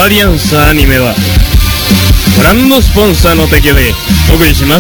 アリアンスアニメはブランドスポンサーの提供でお送りします。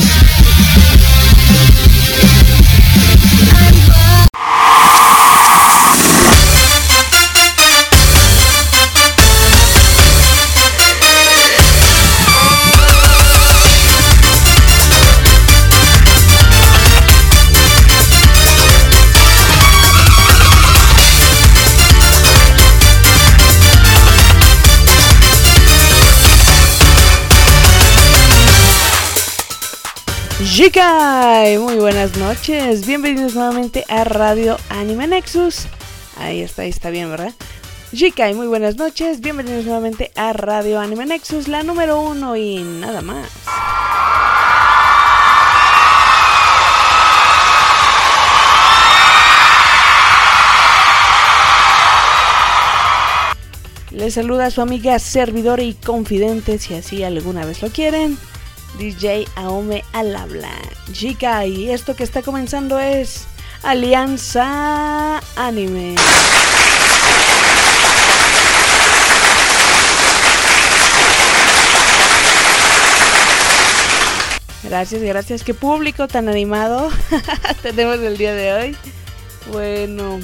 Jikai, muy buenas noches, bienvenidos nuevamente a Radio Anime Nexus. Ahí está bien, ¿verdad? Jikai, muy buenas noches, bienvenidos nuevamente a Radio Anime Nexus, la número 1 y nada más. Les saluda a su amiga servidora y confidente, si así alguna vez lo quieren, DJ Aome al habla. Chica, y esto que está comenzando es Alianza Anime. Gracias, qué público tan animado tenemos el día de hoy. Bueno,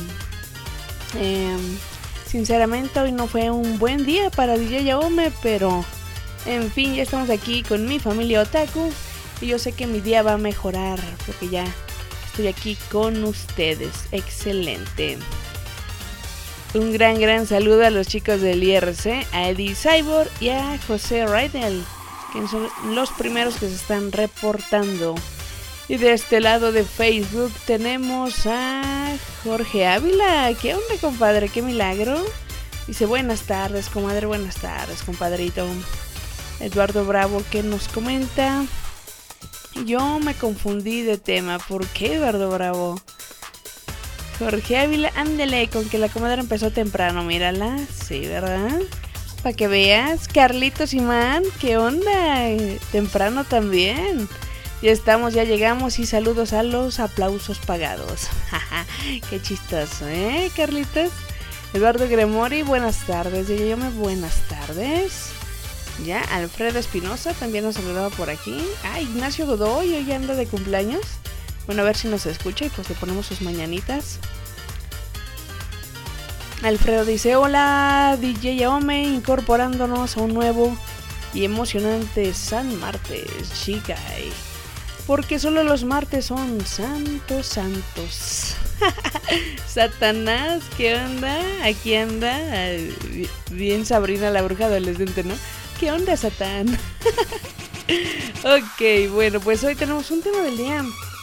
sinceramente hoy no fue un buen día para DJ Aome, pero en fin, ya estamos aquí con mi familia otaku y yo sé que mi día va a mejorar porque ya estoy aquí con ustedes. Excelente. Un gran saludo a los chicos del IRC, a Eddie Cyborg y a José Raidel, que son los primeros que se están reportando. Y de este lado de Facebook tenemos a Jorge Ávila. ¿Qué onda, compadre? ¡Qué milagro! Dice, buenas tardes, comadre, buenas tardes, compadrito. Eduardo Bravo que nos comenta, yo me confundí de tema. ¿Por qué, Eduardo Bravo? Jorge Ávila, ándele, con que la comadre empezó temprano, mírala. Sí, ¿verdad? Para que veas. Carlitos Imán, ¿qué onda? Temprano también. Ya estamos, ya llegamos y saludos a los aplausos pagados. Qué chistoso, ¿eh, Carlitos? Eduardo Gremori, buenas tardes. Yo me buenas tardes. Ya, Alfredo Espinosa también nos saludaba por aquí. Ah, Ignacio Godoy hoy anda de cumpleaños. Bueno, a ver si nos escucha y pues le ponemos sus mañanitas. Alfredo dice, hola DJ Aome, incorporándonos a un nuevo y emocionante San Martes, Chikai. Porque solo los martes son santos. Satanás, ¿qué onda? Aquí anda, bien Sabrina la bruja adolescente, ¿no? ¿Qué onda, Satán? Ok, bueno, pues hoy tenemos un tema del día.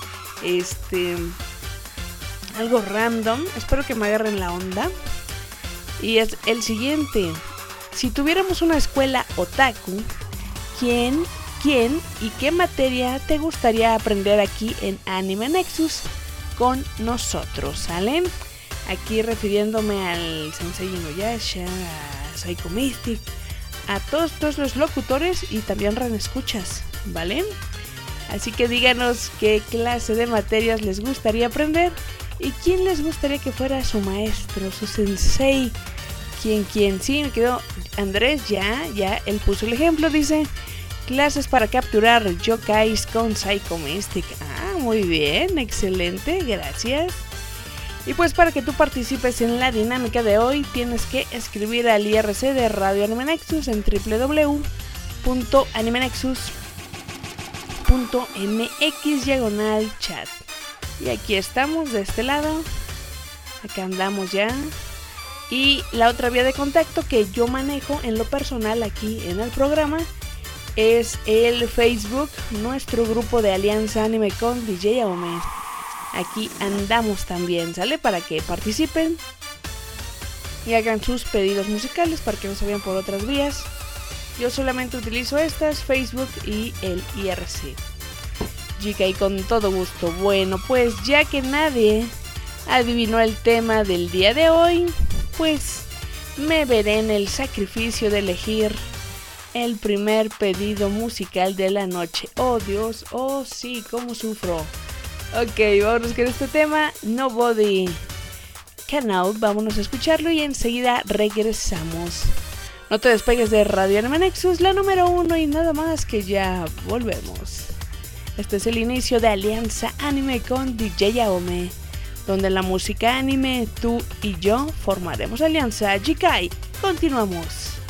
Algo random. Espero que me agarren la onda. Y es el siguiente. Si tuviéramos una escuela otaku, ¿quién y qué materia te gustaría aprender aquí en Anime Nexus con nosotros? ¿Salen? Aquí refiriéndome al Sensei Inuyasha, a Psycho Mystic, a todos los locutores y también escuchas, ¿vale? Así que díganos qué clase de materias les gustaría aprender y quién les gustaría que fuera su maestro, su sensei. ¿Quién? Sí, me quedó Andrés, ya, él puso el ejemplo, dice, clases para capturar yokais con Psycho Mystic. Ah, muy bien, excelente, gracias. Y pues para que tú participes en la dinámica de hoy tienes que escribir al IRC de Radio Anime Nexus en www.animenexus.mx/chat. Y aquí estamos de este lado, acá andamos ya. Y la otra vía de contacto que yo manejo en lo personal aquí en el programa es el Facebook, nuestro grupo de Alianza Anime con DJ Aome. Aquí andamos también, ¿sale? Para que participen y hagan sus pedidos musicales para que no se vayan por otras vías. Yo solamente utilizo estas, Facebook y el IRC. Chica, y con todo gusto. Bueno, pues ya que nadie adivinó el tema del día de hoy, pues me veré en el sacrificio de elegir el primer pedido musical de la noche. Oh Dios, oh sí, cómo sufro. Ok, vámonos con este tema, Nobody Can Out, vámonos a escucharlo y enseguida regresamos. No te despegues de Radio Anime Nexus, la número 1 y nada más que ya volvemos. Este es el inicio de Alianza Anime con DJ Aome, donde en la música anime tú y yo formaremos alianza. Jikai, continuamos.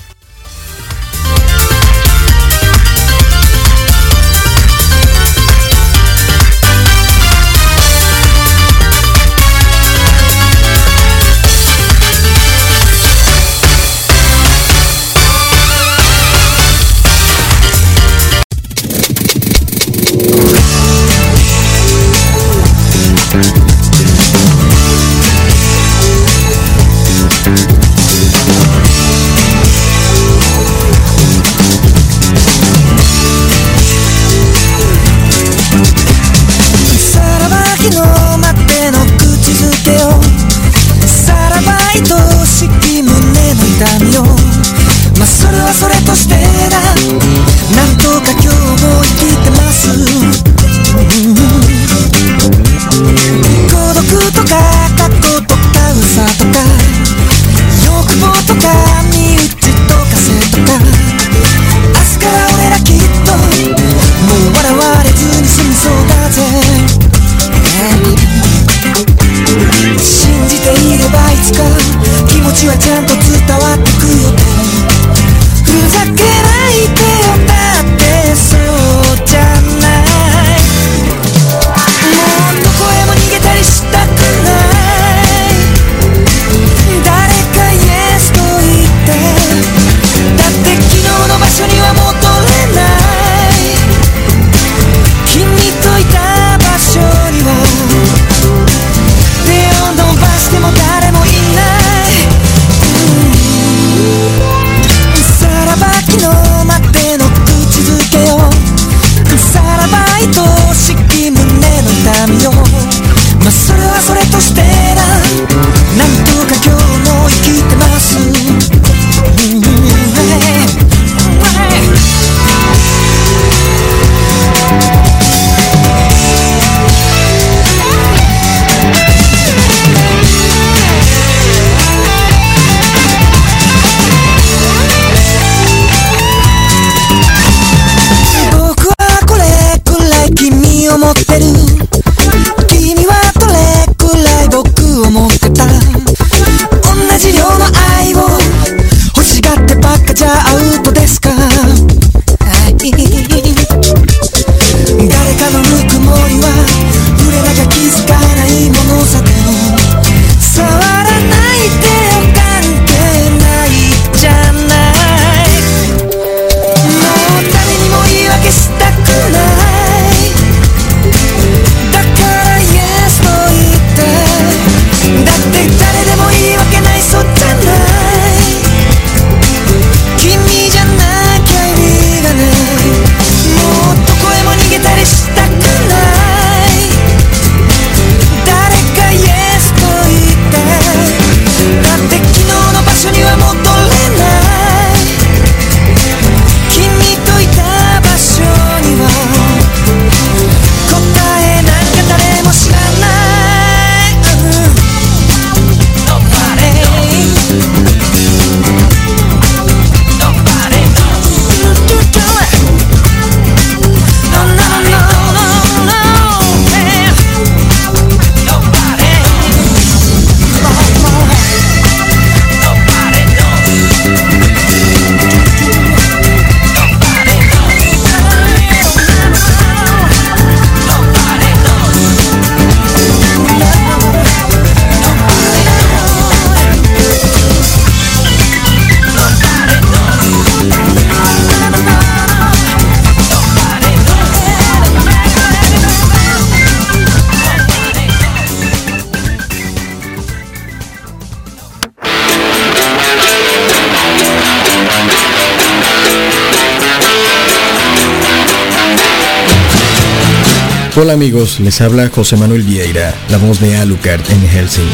'Hola amigos, les habla José Manuel Vieira, la voz de Alucard en Hellsing.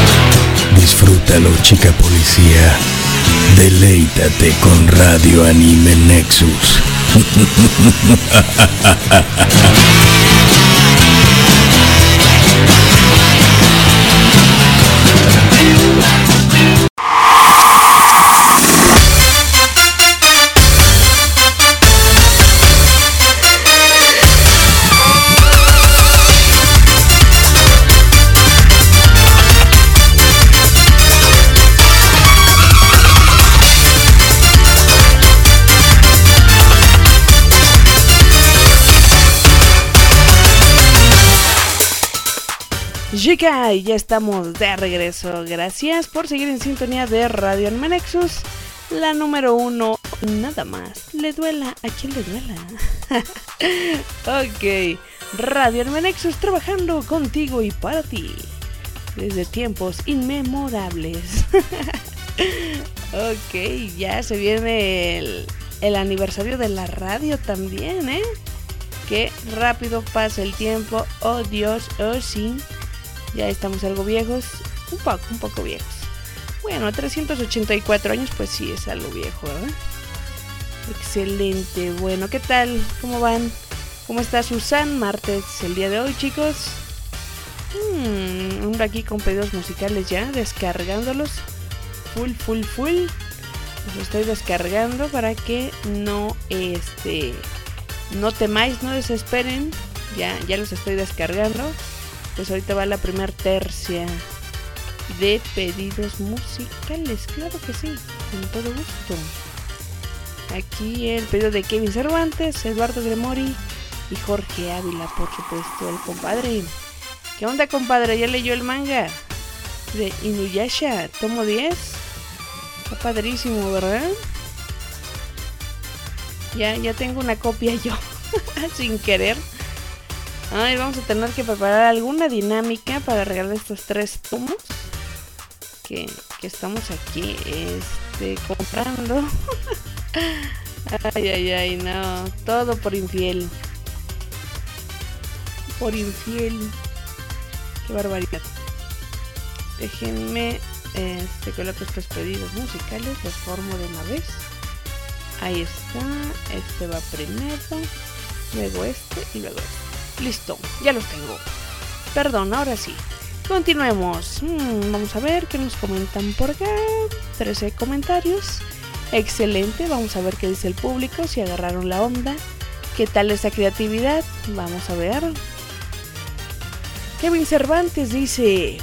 Disfrútalo, chica policía. Deleítate con Radio Anime Nexus. Jikai, ya estamos de regreso. Gracias por seguir en sintonía de Radio Anime Nexus, la número 1. Nada más le duela a quien le duela. Ok, Radio Anime Nexus trabajando contigo y para ti desde tiempos inmemorables. Ok, ya se viene el aniversario de la radio también, ¿eh? Qué rápido pasa el tiempo. Oh Dios, oh sí. Ya estamos algo viejos, un poco viejos. Bueno, 384 años, pues sí, es algo viejo, ¿verdad? Excelente, bueno, ¿qué tal? ¿Cómo van? ¿Cómo está Susan? Martes, el día de hoy, chicos. Ando aquí con pedidos musicales ya, descargándolos. Full. Los estoy descargando para que no temáis, no desesperen. Ya los estoy descargando. Pues ahorita va la primer tercia de pedidos musicales, claro que sí, con todo gusto. Aquí el pedido de Kevin Cervantes, Eduardo Gremori y Jorge Ávila, por supuesto, el compadre. ¿Qué onda, compadre? ¿Ya leyó el manga de Inuyasha, tomo 10? Está padrísimo, ¿verdad? Ya tengo una copia yo, sin querer. Ay, vamos a tener que preparar alguna dinámica para regalar estos 3 tomos que estamos aquí comprando. Ay, no, todo por infiel. Qué barbaridad. Déjenme coloco estos pedidos musicales, los formo de una vez. Ahí está, este va primero, luego este y luego este. Listo, ya los tengo. Perdón, ahora sí. Continuemos. Vamos a ver qué nos comentan por acá. 13 comentarios. Excelente, vamos a ver qué dice el público, si agarraron la onda. ¿Qué tal esa creatividad? Vamos a ver. Kevin Cervantes dice: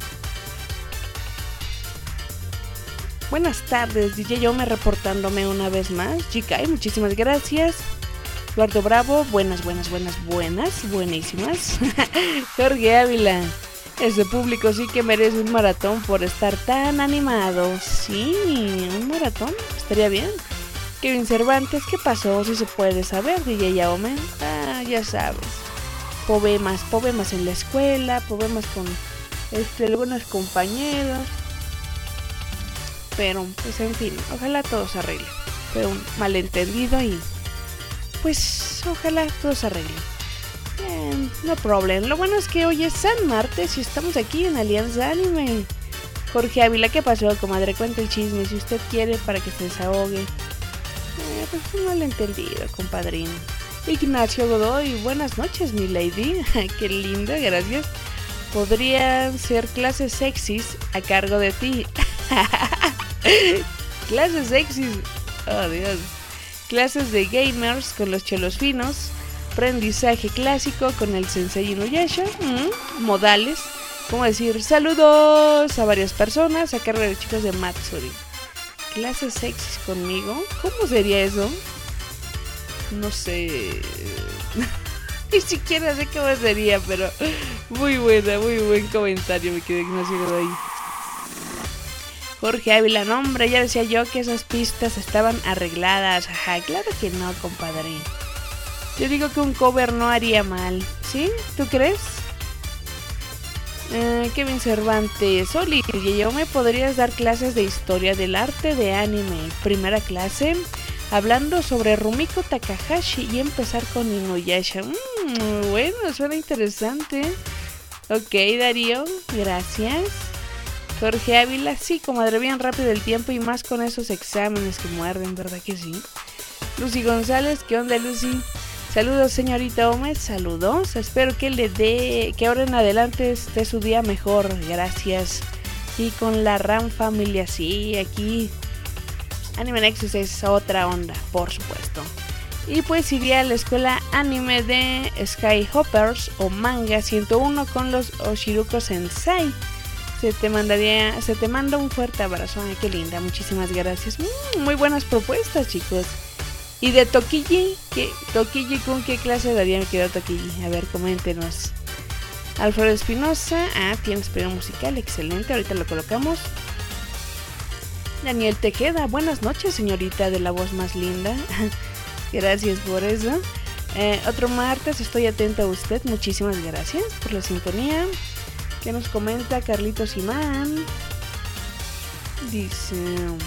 buenas tardes, DJ Yome reportándome una vez más. Jikai, muchísimas gracias. Eduardo Bravo, buenas, buenísimas. Jorge Ávila, ese público sí que merece un maratón por estar tan animado. Sí, un maratón, estaría bien. Kevin Cervantes, ¿qué pasó? Si se puede saber, DJ Yaome. Ya sabes. Poemas en la escuela, poemas con algunos compañeros. Pero, pues en fin, ojalá todo se arregle. Fue un malentendido y pues ojalá todo se arregle. No problem. Lo bueno es que hoy es San Martes y estamos aquí en Alianza Anime. Jorge Ávila, ¿qué pasó, comadre? Cuenta el chisme si usted quiere para que se desahogue. Pues un malentendido, compadrín. Ignacio Godoy, buenas noches, mi lady. Qué linda, gracias. Podrían ser clases sexys a cargo de ti. Clases sexys. Oh, Dios. Clases de gamers con los chelos finos. Aprendizaje clásico con el sensei Inuyasha. Modales. Como decir saludos a varias personas a cargo de los chicos de Matsuri. Clases sexys conmigo. ¿Cómo sería eso? No sé. Ni siquiera sé cómo sería, pero muy buen comentario, me quedé Ignacio Godoy. Jorge Ávila, no, hombre, ya decía yo que esas pistas estaban arregladas. Ajá, claro que no, compadre. Yo digo que un cover no haría mal, ¿sí? ¿Tú crees? Kevin Cervantes, Oli, yo me podrías dar clases de historia del arte de anime. Primera clase, hablando sobre Rumiko Takahashi y empezar con Inuyasha. Bueno, suena interesante. Ok, Darío, gracias. Jorge Ávila, sí, comadre, bien rápido el tiempo y más con esos exámenes que muerden, ¿verdad que sí? Lucy González, ¿qué onda, Lucy? Saludos, señorita Gómez, saludos. Espero que ahora en adelante esté su día mejor, gracias. Y con la RAM familia, sí, aquí Anime Nexus es otra onda, por supuesto. Y pues iría a la escuela anime de Skyhoppers o Manga 101 con los Oshiruko Sensei. Se te manda un fuerte abrazo. Ay, qué linda, muchísimas gracias. Muy buenas propuestas, chicos. Y de Tokiji, ¿Tokiji con qué clase daría mi querido Tokiji? A ver, coméntenos. Alfredo Espinosa, tienes pedido musical, excelente, ahorita lo colocamos. Daniel Tejeda, buenas noches, señorita de la voz más linda. Gracias por eso. Otro martes, estoy atenta a usted, muchísimas gracias por la sintonía. ¿Qué nos comenta Carlitos Imán? Dice...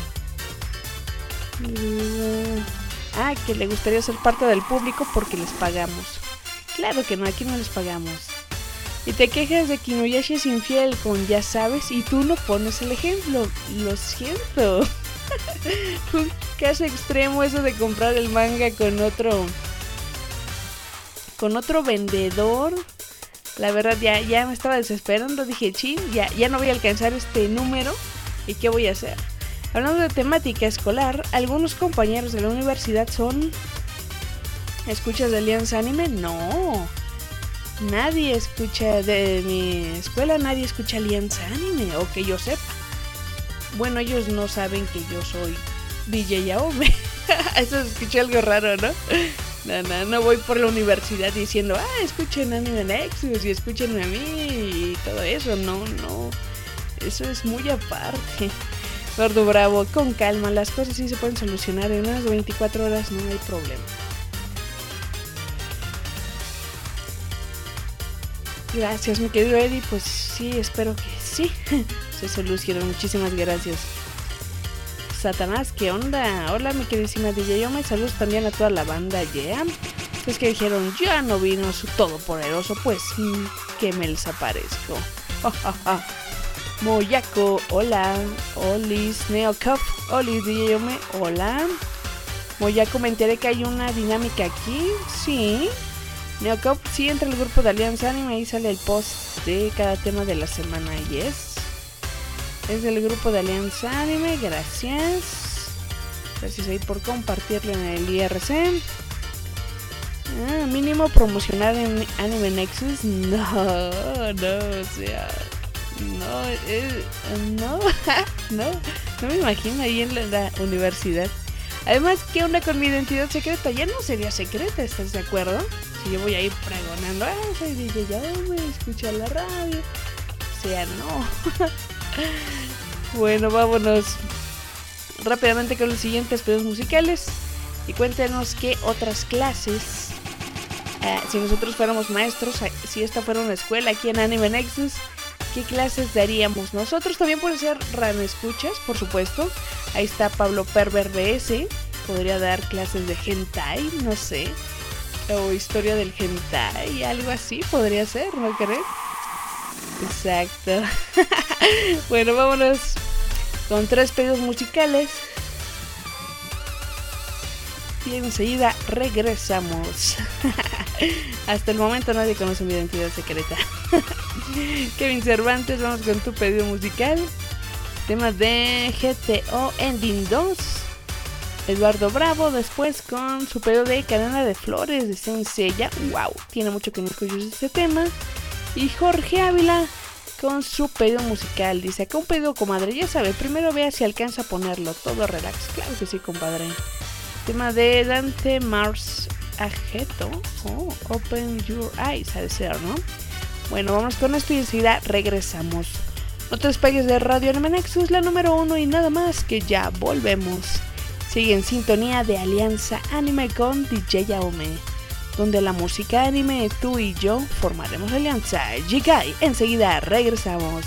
que le gustaría ser parte del público porque les pagamos. Claro que no, aquí no les pagamos. Y te quejas de que Inuyasha es infiel con ya sabes y tú no pones el ejemplo. Lo siento. Un caso extremo eso de comprar el manga con otro vendedor. La verdad ya me estaba desesperando. Dije, ya no voy a alcanzar este número. ¿Y qué voy a hacer? Hablando de temática escolar, algunos compañeros de la universidad son... ¿Escuchas de Alianza Anime? No. Nadie escucha de mi escuela, nadie escucha Alianza Anime, o que yo sepa. Bueno, ellos no saben que yo soy DJ Yaome. Eso escuché algo raro, ¿no? No voy por la universidad diciendo, escuchen Anime Nexus y escuchen a mí y todo eso. No. Eso es muy aparte. Gordo Bravo, con calma, las cosas sí se pueden solucionar en unas 24 horas, no hay problema. Gracias, mi querido Eddie, pues sí, espero que sí se solucione, muchísimas gracias. Satanás, ¿qué onda? Hola, mi queridísima DJ Yome, saludos también a toda la banda, Es que dijeron, ya no vino su todopoderoso, pues que me les aparezco. Moyako, hola. Olis, Neocup, Olis, DJ Yome, hola. Moyako, me enteré que hay una dinámica aquí, sí. Neocup, sí, entra el grupo de Alianza Anime, ahí sale el post de cada tema de la semana, yes. Es del grupo de Alianza Anime, gracias. Gracias ahí por compartirlo en el IRC. Mínimo promocionar en Anime Nexus, no, o sea... No me imagino ahí en la universidad. Además, ¿qué onda con mi identidad secreta? Ya no sería secreta, ¿estás de acuerdo? Si yo voy a ir pregonando, soy DJ Yome, escucha la radio. O sea, no. Bueno, vámonos rápidamente con los siguientes pedidos musicales. Y cuéntenos qué otras clases, si nosotros fuéramos maestros, si esta fuera una escuela aquí en Anime Nexus, ¿qué clases daríamos nosotros? También puede ser escuchas, por supuesto. Ahí está Pablo Perver BS. Podría dar clases de hentai, no sé. O historia del hentai, algo así podría ser, ¿no crees? Exacto. Bueno, vámonos con 3 pedidos musicales. Y enseguida regresamos. Hasta el momento nadie conoce mi identidad secreta. Kevin Cervantes, vamos con tu pedido musical. Tema de GTO Ending 2. Eduardo Bravo después con su pedido de Cadena de Flores de Saint Seiya. Wow, tiene mucho que no escucho este tema. Y Jorge Ávila con su pedido musical. Dice, acá un pedido, comadre, ya sabe, primero vea si alcanza a ponerlo. Todo relax, claro que sí, compadre. Tema de Dante Mars Ajeto. Open Your Eyes, ha de ser, ¿no? Bueno, vamos con esto y enseguida regresamos. No te despegues de Radio Anime Nexus, la número 1 y nada más, que ya volvemos. Sigue en sintonía de Alianza Anime con DJ Yaome, donde la música anime, tú y yo formaremos alianza. Jikai, enseguida regresamos.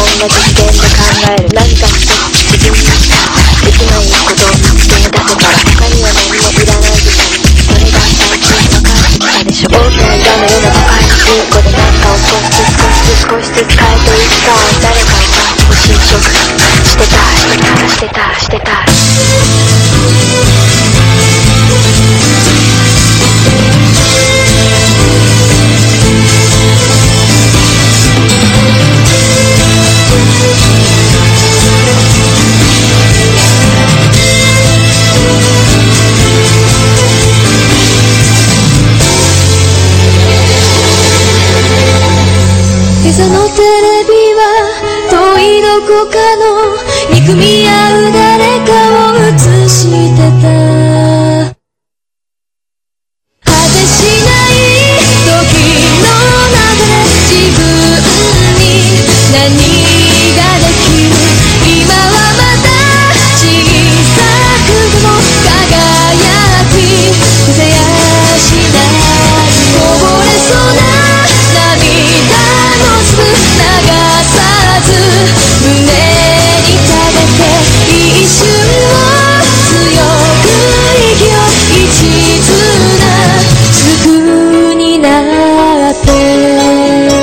同じ視点で考える。何かして自分にしかできないことを見つけ出せたら他には何もいらないでしょ。それが最近分かってきたでしょ。大きな岩のような都会の15で何かを少しずつ変えていった誰かが侵食してた今朝のテレビは遠いどこかの憎み合う誰かを映してた。果てしない時の流れ、自分に何ができる。今はまだ小さくでも輝きせやしない。こぼれそうな涙の粒流さず胸に溜めて一瞬を強く息を一途な祝になって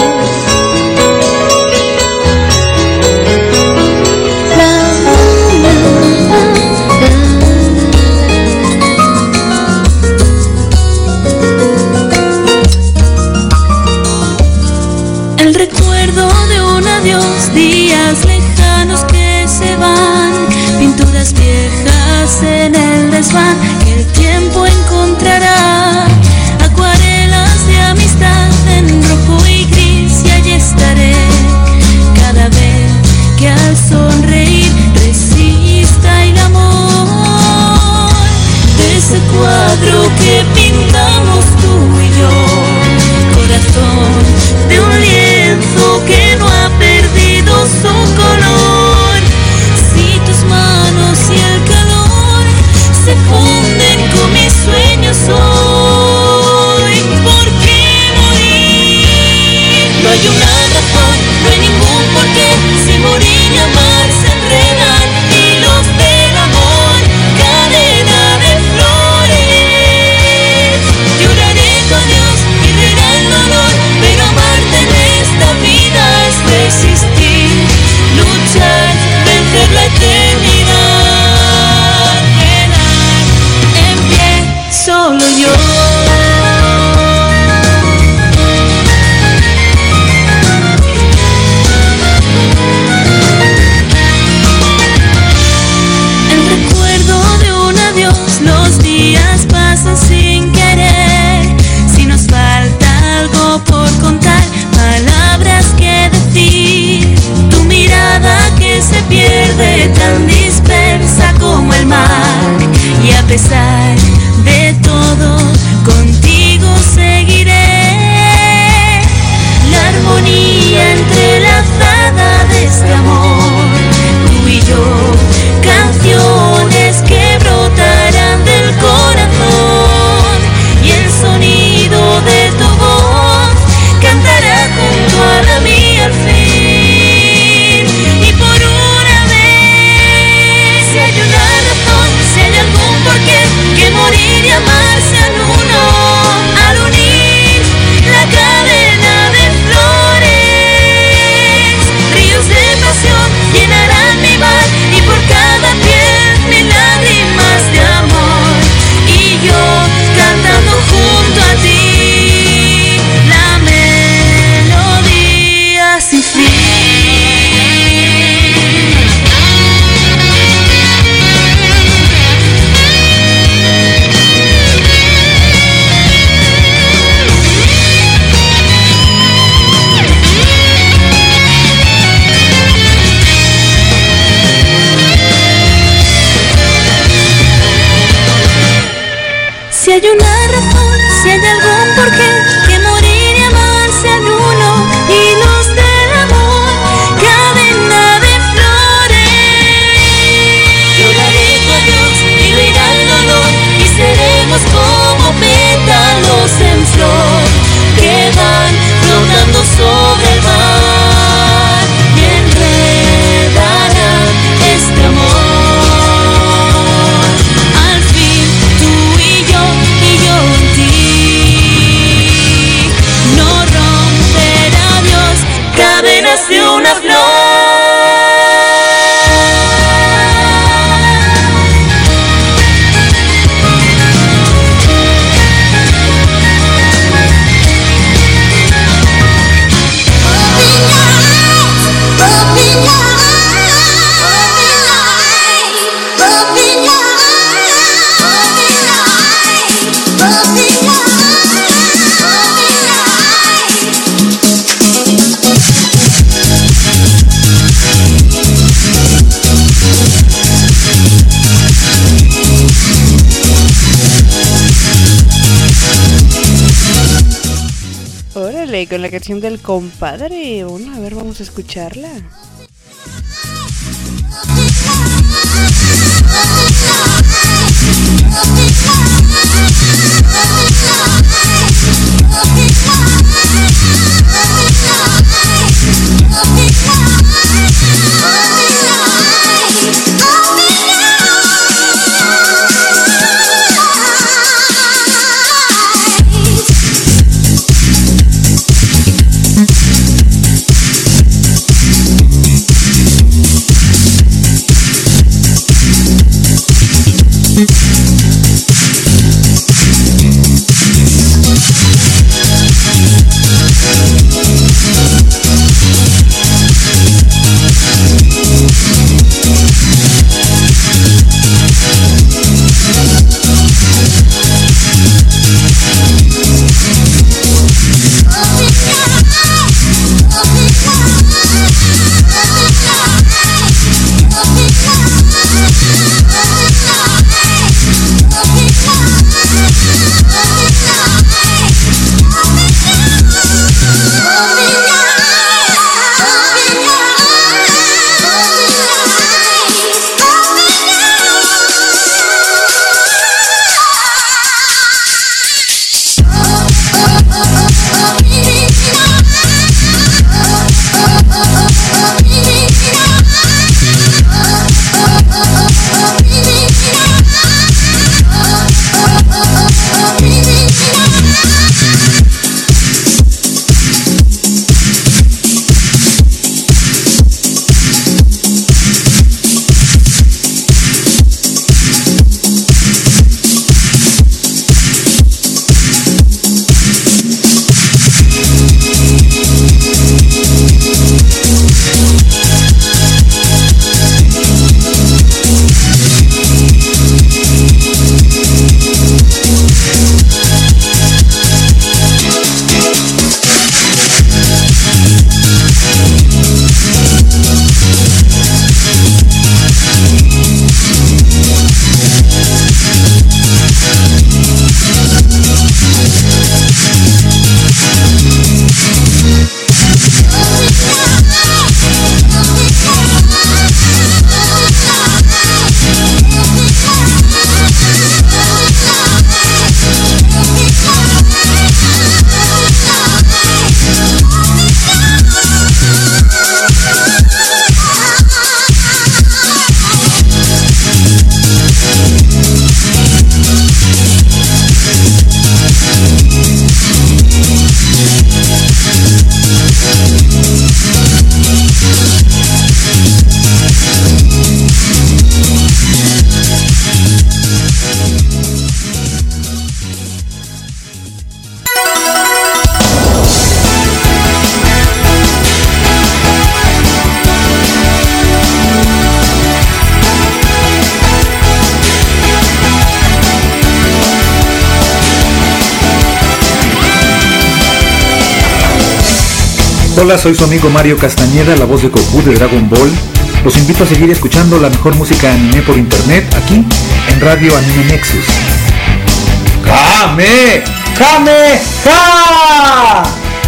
El recuerdo de un adiós, días lejanos que se van, pinturas viejas en el desván que el tiempo encontrará, acuarelas de amistad en rojo y gris y allí estaré cada vez que al sonreír resista el amor de ese cuadro que pintamos tú y yo, corazón de un lienzo que no ha perdido su color. Si tus manos y el calor se funden con mis sueños hoy, ¿por qué morir? No hay una razón, no hay ningún porqué. Si morir y amar se enredan hilos del amor, cadena de flores. Lloraré tu adiós y reirá el dolor, pero amarte en esta vida es resistir, luchar, vencer la eternidad, quedar en pie solo yo. El recuerdo de un adiós, los días pasan sin querer. Si nos falta algo por contar, palabras que decir, tu mirada que se pierde tan dispersa como el mar. Y a pesar de todo, contigo seguiré. La armonía entrelazada de este amor, tú y yo, canciones que brotarán del corazón, y el sonido de tu voz cantará junto a la mía al fin. Y por una vez, si hay una razón, si hay algún porqué, que con la canción del compadre. Bueno, a ver, vamos a escucharla. Hola, soy su amigo Mario Castañeda, la voz de Goku de Dragon Ball. Los invito a seguir escuchando la mejor música anime por internet aquí en Radio Anime Nexus. ¡Kame! ¡Kame! ¡Ka!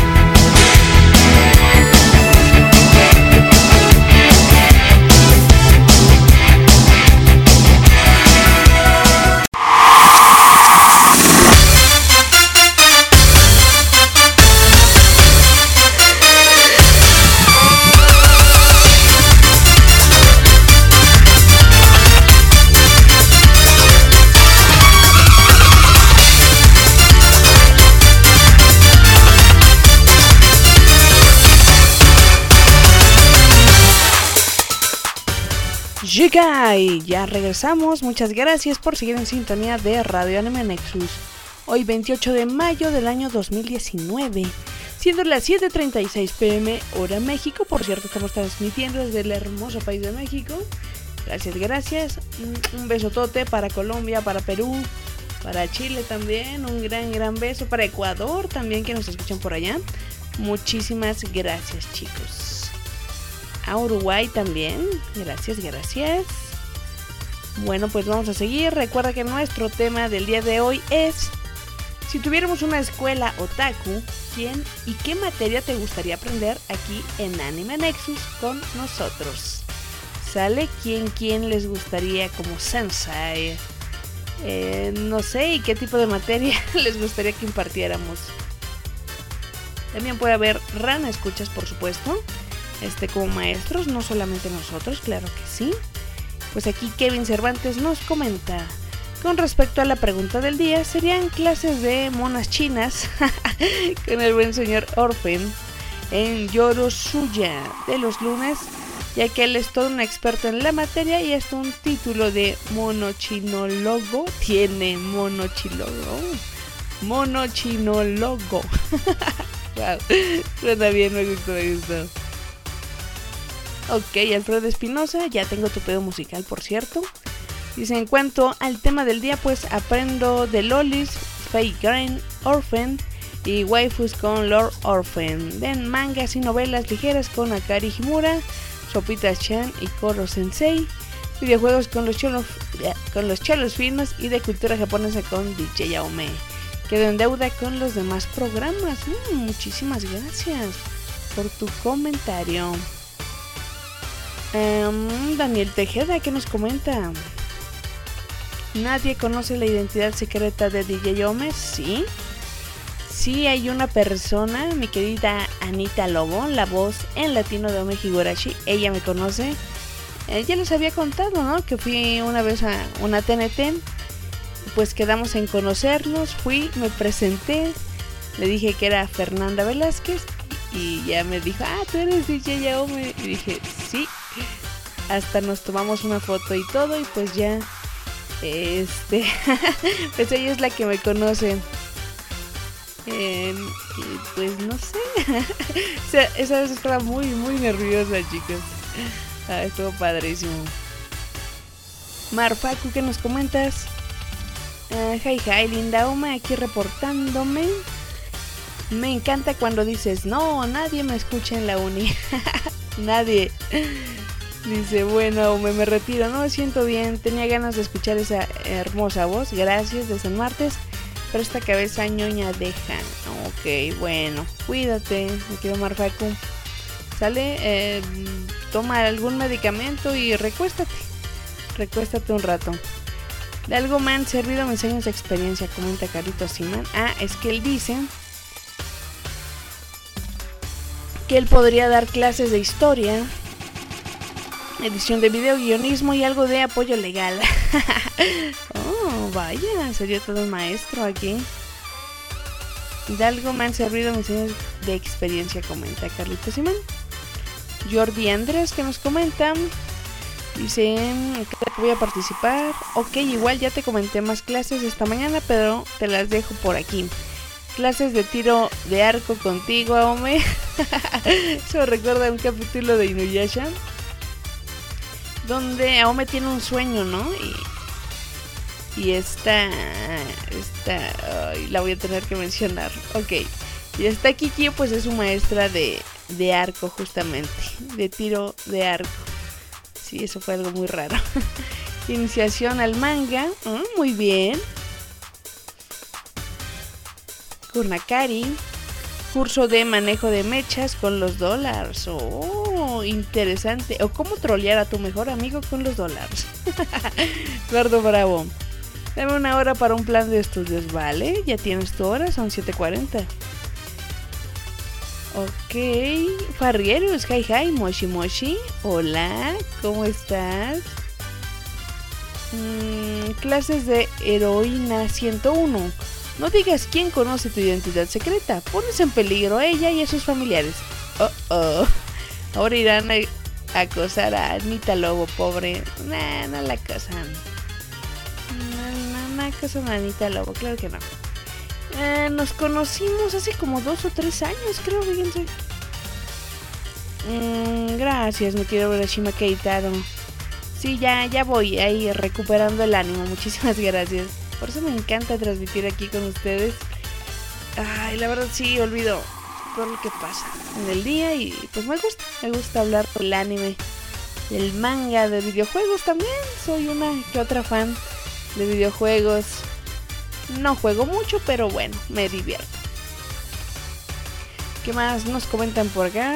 Y ya regresamos, muchas gracias por seguir en sintonía de Radio Anime Nexus. Hoy 28 de mayo del año 2019, siendo las 7:36 pm hora México. Por cierto, estamos transmitiendo desde el hermoso país de México. Gracias. Un besotote para Colombia, para Perú, para Chile también. Un gran beso para Ecuador también, que nos escuchan por allá. Muchísimas gracias, chicos. A Uruguay también, gracias. Bueno, pues vamos a seguir. Recuerda que nuestro tema del día de hoy es Si tuviéramos una escuela otaku, ¿quién y qué materia te gustaría aprender aquí en Anime Nexus con nosotros? ¿Sale? ¿Quién les gustaría como sensei? No sé, ¿y qué tipo de materia les gustaría que impartiéramos? También puede haber rana escuchas, por supuesto, como maestros, no solamente nosotros, claro que sí. Pues aquí Kevin Cervantes nos comenta: con respecto a la pregunta del día, serían clases de monas chinas con el buen señor Orphan en Yorosuya de los lunes, ya que él es todo un experto en la materia y hasta un título de monochinólogo tiene. Monochinólogo. Wow, suena bien, me gustó. Ok, Alfredo Espinosa, ya tengo tu pedo musical, por cierto. Dice: en cuanto al tema del día, pues aprendo de lolis, Fake Grain, Orphan y waifus con Lord Orphan. Den mangas y novelas ligeras con Akari Himura, Sopitas Chan y Koro Sensei. Videojuegos con los cholos finos y de cultura japonesa con DJ Aome. Quedo en deuda con los demás programas. Muchísimas gracias por tu comentario. Daniel Tejeda, ¿qué nos comenta? ¿Nadie conoce la identidad secreta de DJ Ome? Sí. Sí, hay una persona, mi querida Anita Lobo, la voz en latino de Ome Higurashi. Ella me conoce. Ya les había contado, ¿no? Que fui una vez a una TNT. Pues quedamos en conocernos. Fui, me presenté. Le dije que era Fernanda Velázquez. Y ya me dijo: tú eres DJ Ome. Y dije: sí. Hasta nos tomamos una foto y todo. Y pues ya pues ella es la que me conoce. Y pues no sé. O sea, esa vez estaba muy nerviosa, chicos. Estuvo padrísimo. Marfaku, ¿qué nos comentas? Hi, linda Oma, aquí reportándome. Me encanta cuando dices: no, nadie me escucha en la uni. Nadie. Dice: bueno, me retiro, no me siento bien. Tenía ganas de escuchar esa hermosa voz. Gracias, de San Martes. Pero esta cabeza ñoña deja. Ok, bueno, cuídate, me quedo Marfacu. Sale, toma algún medicamento y recuéstate un rato. De algo me han servido mis años de experiencia, comenta Carlitos Siman. Es que él dice que él podría dar clases de historia, edición de video, guionismo y algo de apoyo legal. Oh, vaya, sería todo un maestro aquí. De algo me han servido mis años de experiencia, comenta Carlitos Simán. Jordi Andrés, que nos comenta, dice: voy a participar. Ok, igual ya te comenté más clases esta mañana, pero te las dejo por aquí. Clases de tiro de arco contigo, Aome. Eso me recuerda a un capítulo de Inuyasha, donde Aome tiene un sueño, ¿no? Y esta la voy a tener que mencionar. Ok. Y esta Kiki, pues es su maestra de arco, justamente. De tiro de arco. Sí, eso fue algo muy raro. Iniciación al manga. Muy bien. Kurnakari. Curso de manejo de mechas con los dólares. Oh, interesante. O cómo trolear a tu mejor amigo con los dólares. Eduardo Bravo: dame una hora para un plan de estudios. Vale, ya tienes tu hora, son 7:40. Ok. Farrieros, hi, Moshi. Hola, ¿cómo estás? Clases de heroína 101. No digas quién conoce tu identidad secreta. Pones en peligro a ella y a sus familiares. Ahora irán a acosar a Anita Lobo, pobre. No la acosan. No acosan a Anita Lobo, claro que no. Nos conocimos hace como 2 o 3 años, creo, fíjense. Gracias, mi querido Urashima Keitaro. Sí, ya voy ahí recuperando el ánimo. Muchísimas gracias. Por eso me encanta transmitir aquí con ustedes. Ay, la verdad sí, olvido todo lo que pasa en el día y pues me gusta hablar del anime, del manga, de videojuegos también. Soy una que otra fan de videojuegos. No juego mucho, pero bueno, me divierto. ¿Qué más nos comentan por acá?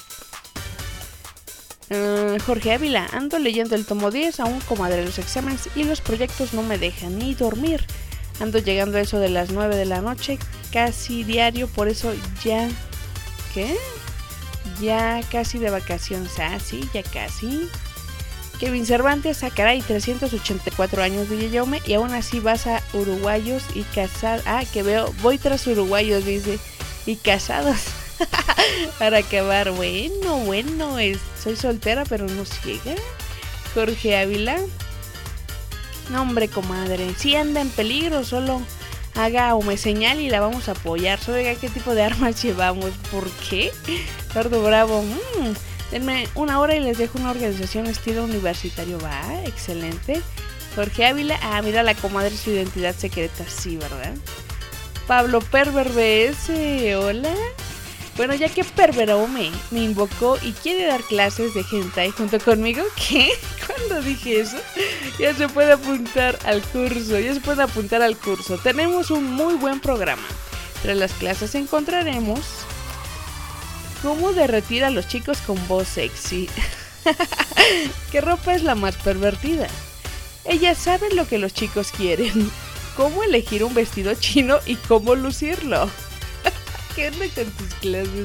Jorge Ávila, ando leyendo el tomo 10, aún comadre, los exámenes y los proyectos no me dejan ni dormir. Ando llegando a eso de las 9 de la noche, casi diario, por eso ya... ¿Qué? Ya casi de vacaciones, sí, ya casi. Kevin Cervantes, caray, 384 años de Yeyome y aún así vas a uruguayos y casados. Que veo, voy tras uruguayos, dice, y casados. Para acabar, bueno, soy soltera pero no ciega. Jorge Ávila. No, hombre, comadre, si anda en peligro, solo haga me señal y la vamos a apoyar. Oiga, ¿qué tipo de armas llevamos? ¿Por qué? Gordo Bravo, denme una hora y les dejo una organización estilo universitario. Va, excelente. Jorge Ávila, mira la comadre, su identidad secreta, sí, ¿verdad? Pablo Perver BS, hola. Bueno, ya que Perveró me invocó y quiere dar clases de hentai junto conmigo, ¿qué? ¿Cuándo dije eso? Ya se puede apuntar al curso, Tenemos un muy buen programa. Entre las clases encontraremos cómo derretir a los chicos con voz sexy. ¿Qué ropa es la más pervertida? Ellas saben lo que los chicos quieren. Cómo elegir un vestido chino y cómo lucirlo. ¿Qué onda con tus clases?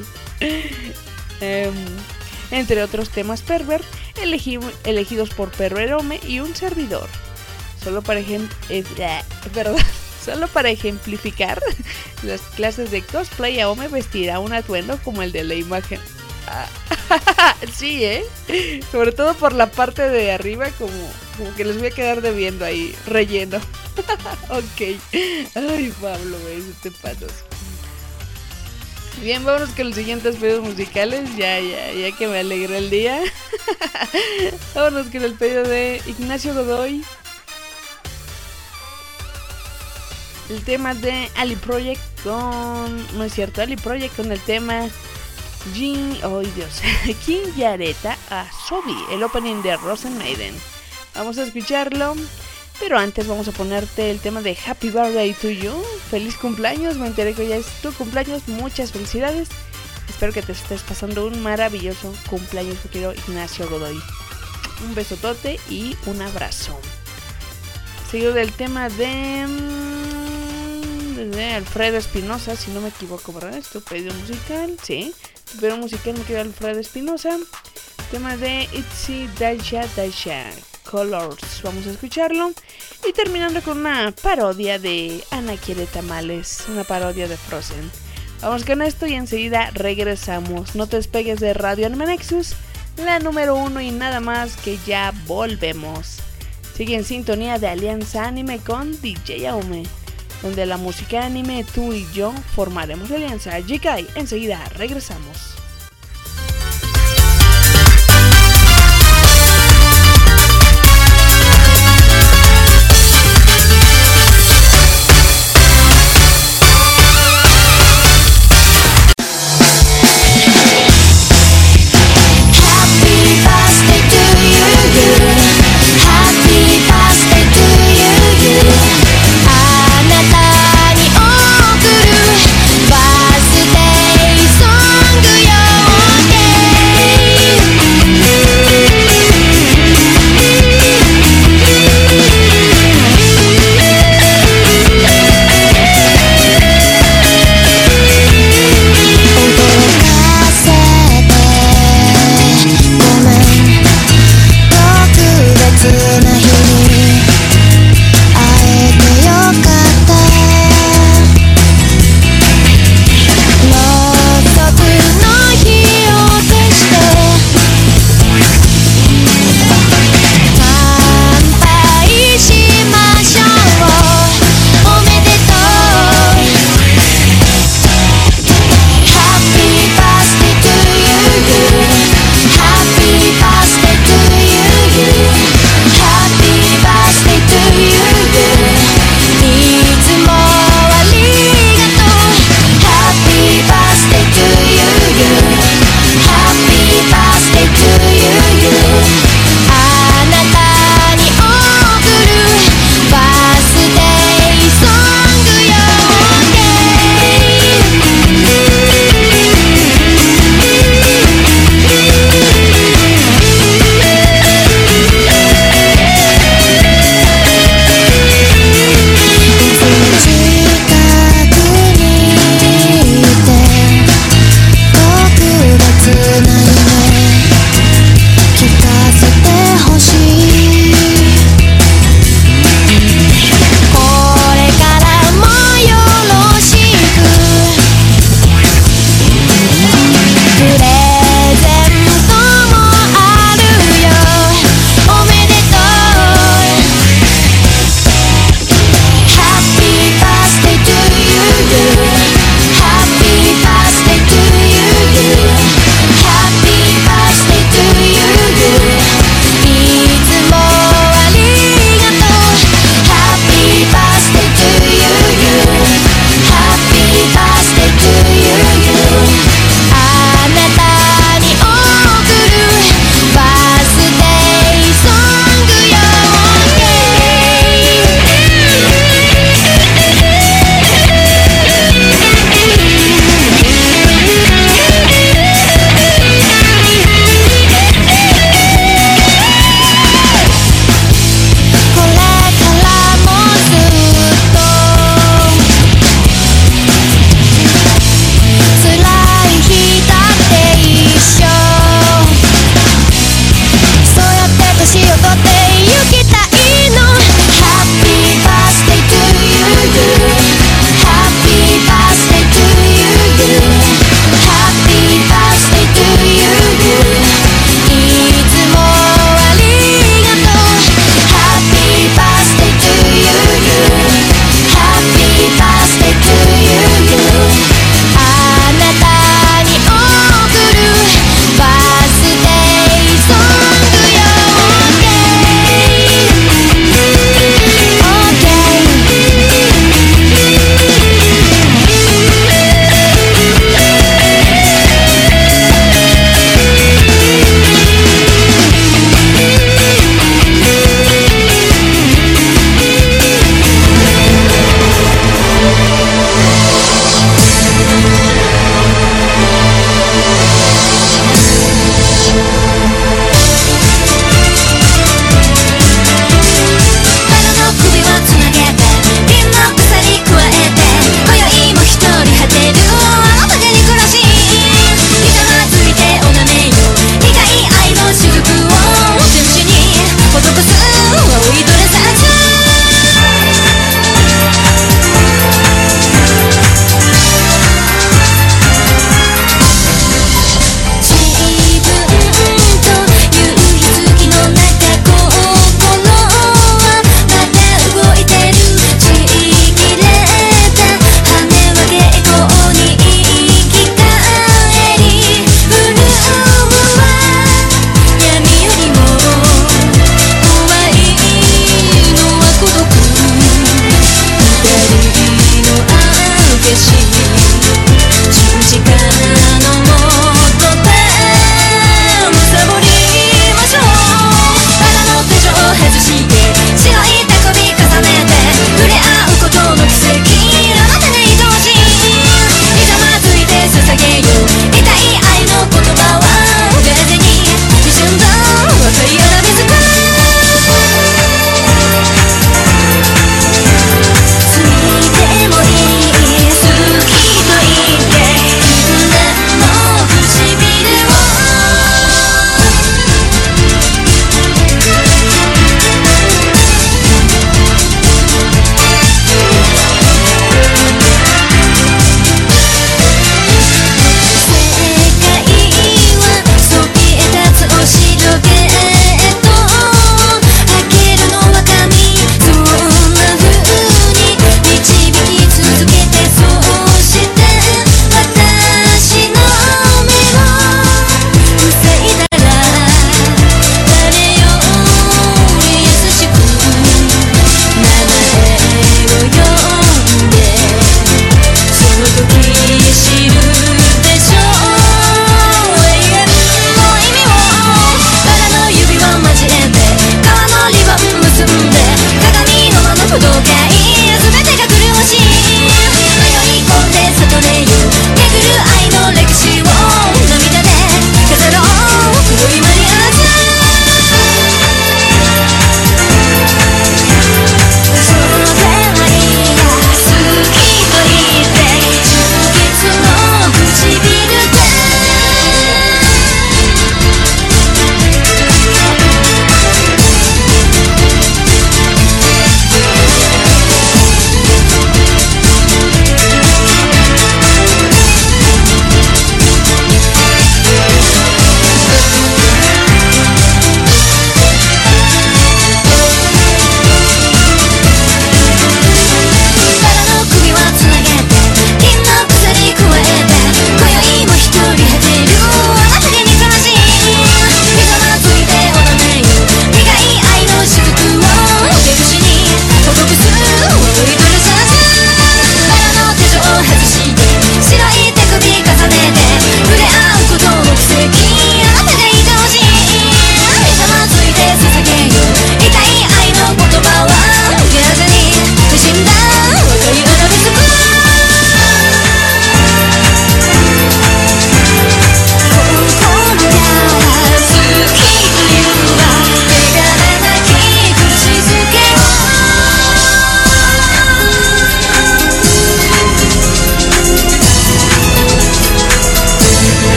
Entre otros temas pervert, elegidos por Perverome y un servidor. Solo para ejemplificar las clases de cosplay, Aome vestirá un atuendo como el de la imagen. Sí, sobre todo por la parte de arriba, como que les voy a quedar debiendo ahí, relleno. Ok. Ay, Pablo, te pasas. Bien, vámonos con los siguientes pedidos musicales. Ya que me alegró el día. Vámonos con el pedido de Ignacio Godoy. El tema de Ali Project con... No es cierto, Ali Project con el tema King Yareta Asobi, el opening de Rosen Maiden. Vamos a escucharlo. Pero antes vamos a ponerte el tema de Happy Birthday to You. Feliz cumpleaños, me enteré que ya es tu cumpleaños. Muchas felicidades. Espero que te estés pasando un maravilloso cumpleaños, tu querido Ignacio Godoy. Un besotote y un abrazo. Seguido del tema de Alfredo Espinosa, si no me equivoco, ¿verdad? Es tu pedido musical, sí. Tu pedido musical me quedó Alfredo Espinosa. Tema de Itzy Daisha Colors, vamos a escucharlo. Y terminando con una parodia de Ana quiere tamales, una parodia de Frozen. Vamos con esto y enseguida regresamos. No te despegues de Radio Anime Nexus, la número 1, y nada más que ya volvemos. Sigue en sintonía de Alianza Anime con DJ Aume, donde la música anime, tú y yo formaremos alianza. Jikai, enseguida regresamos. Birthday song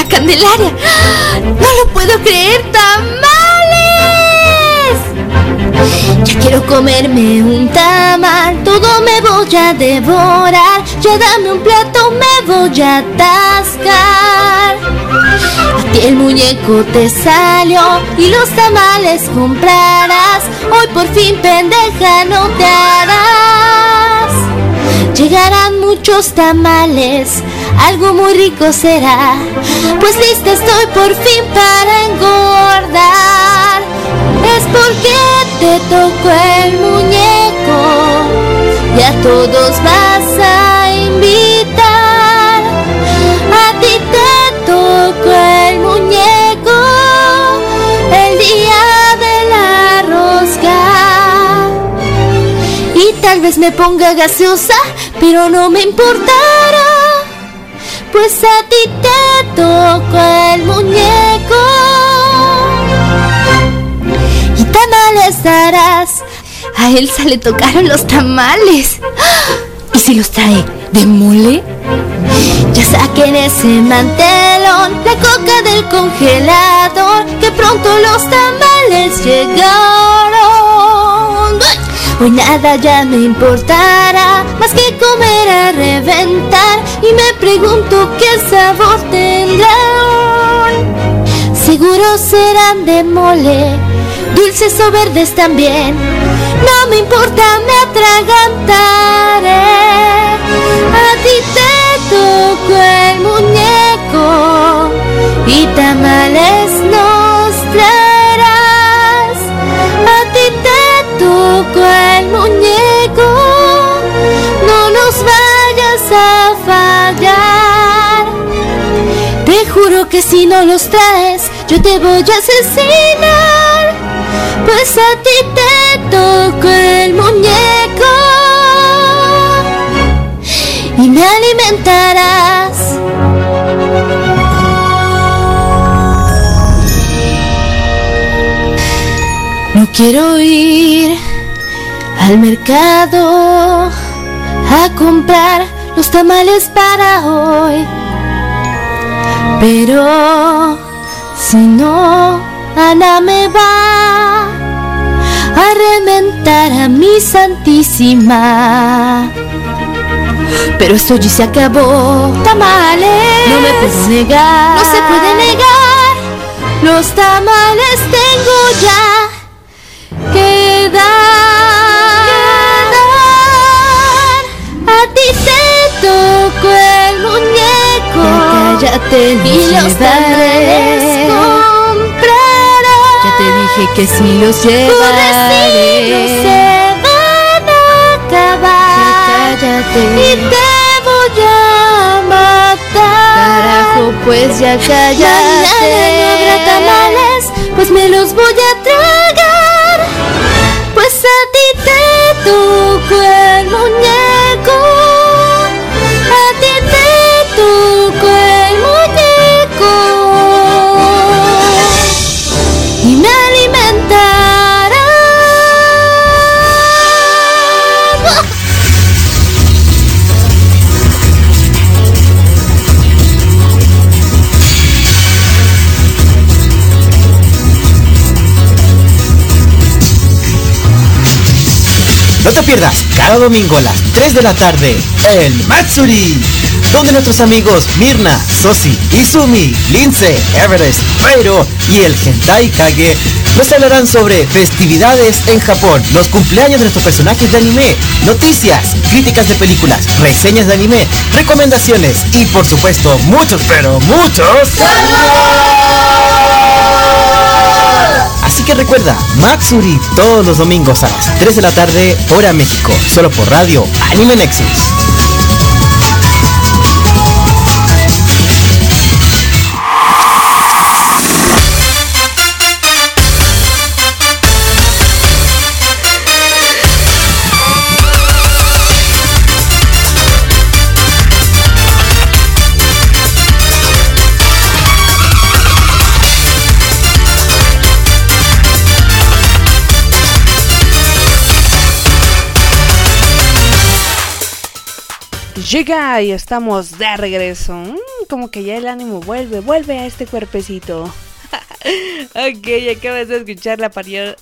Candelaria. ¡No lo puedo creer! ¡Tamales! Ya quiero comerme un tamal, todo me voy a devorar. Ya dame un plato, me voy a atascar. A ti el muñeco te salió y los tamales comprarás. Hoy por fin, pendeja, no te harás. Llegarán muchos tamales, algo muy rico será. Pues lista estoy por fin para engordar. Es porque te tocó el muñeco y a todos vas a invitar. A ti te tocó el muñeco el día de la rosca. Y tal vez me ponga gaseosa, pero no me importará, pues a ti te tocó el muñeco. Y tamales darás. A Elsa le tocaron los tamales. ¿Y si los trae de mole? Ya saquen ese mantelón, la coca del congelador, que pronto los tamales llegaron. Hoy nada ya me importará, más que comer a reventar. Y me pregunto qué sabor tendrán. Seguro serán de mole, dulces o verdes también. No me importa, me atragantaré. A ti te tocó el muñeco y tamales nos traerás. A ti te tocó el muñeco, no nos vayas a fallar. Te juro que si no los traes, yo te voy a asesinar. Pues a ti te tocó el muñeco y me alimentarás. No quiero ir al mercado a comprar los tamales para hoy, pero si no, Ana me va a reventar a mi santísima. Pero esto ya se acabó. Tamales, no me puedes negar, no se puede negar. Los tamales tengo ya que dar. A ti te tocó el muñeco, ya cállate, y los tamales comprarás. Ya te dije que si los llevaré, no se van a acabar. Ya cállate, y te voy a matar. Carajo, pues ya cállate. Mañana no habrá tamales, pues me los voy a tragar. Pues a ti te tocó el muñeco, a ti te tocó el muñeco y me alimentará. No te pierdas cada domingo a las 3 de la tarde el Matsuri, donde nuestros amigos Mirna, Sosi, Izumi, Lince, Everest, Pero y el Hentai Kage nos hablarán sobre festividades en Japón, los cumpleaños de nuestros personajes de anime, noticias, críticas de películas, reseñas de anime, recomendaciones y por supuesto muchos, pero muchos Así que recuerda, Matsuri todos los domingos a las 3 de la tarde, hora México, solo por radio Anime Nexus. Llega y estamos de regreso. como que ya el ánimo vuelve a este cuerpecito. Ok, acabas de escuchar la parodia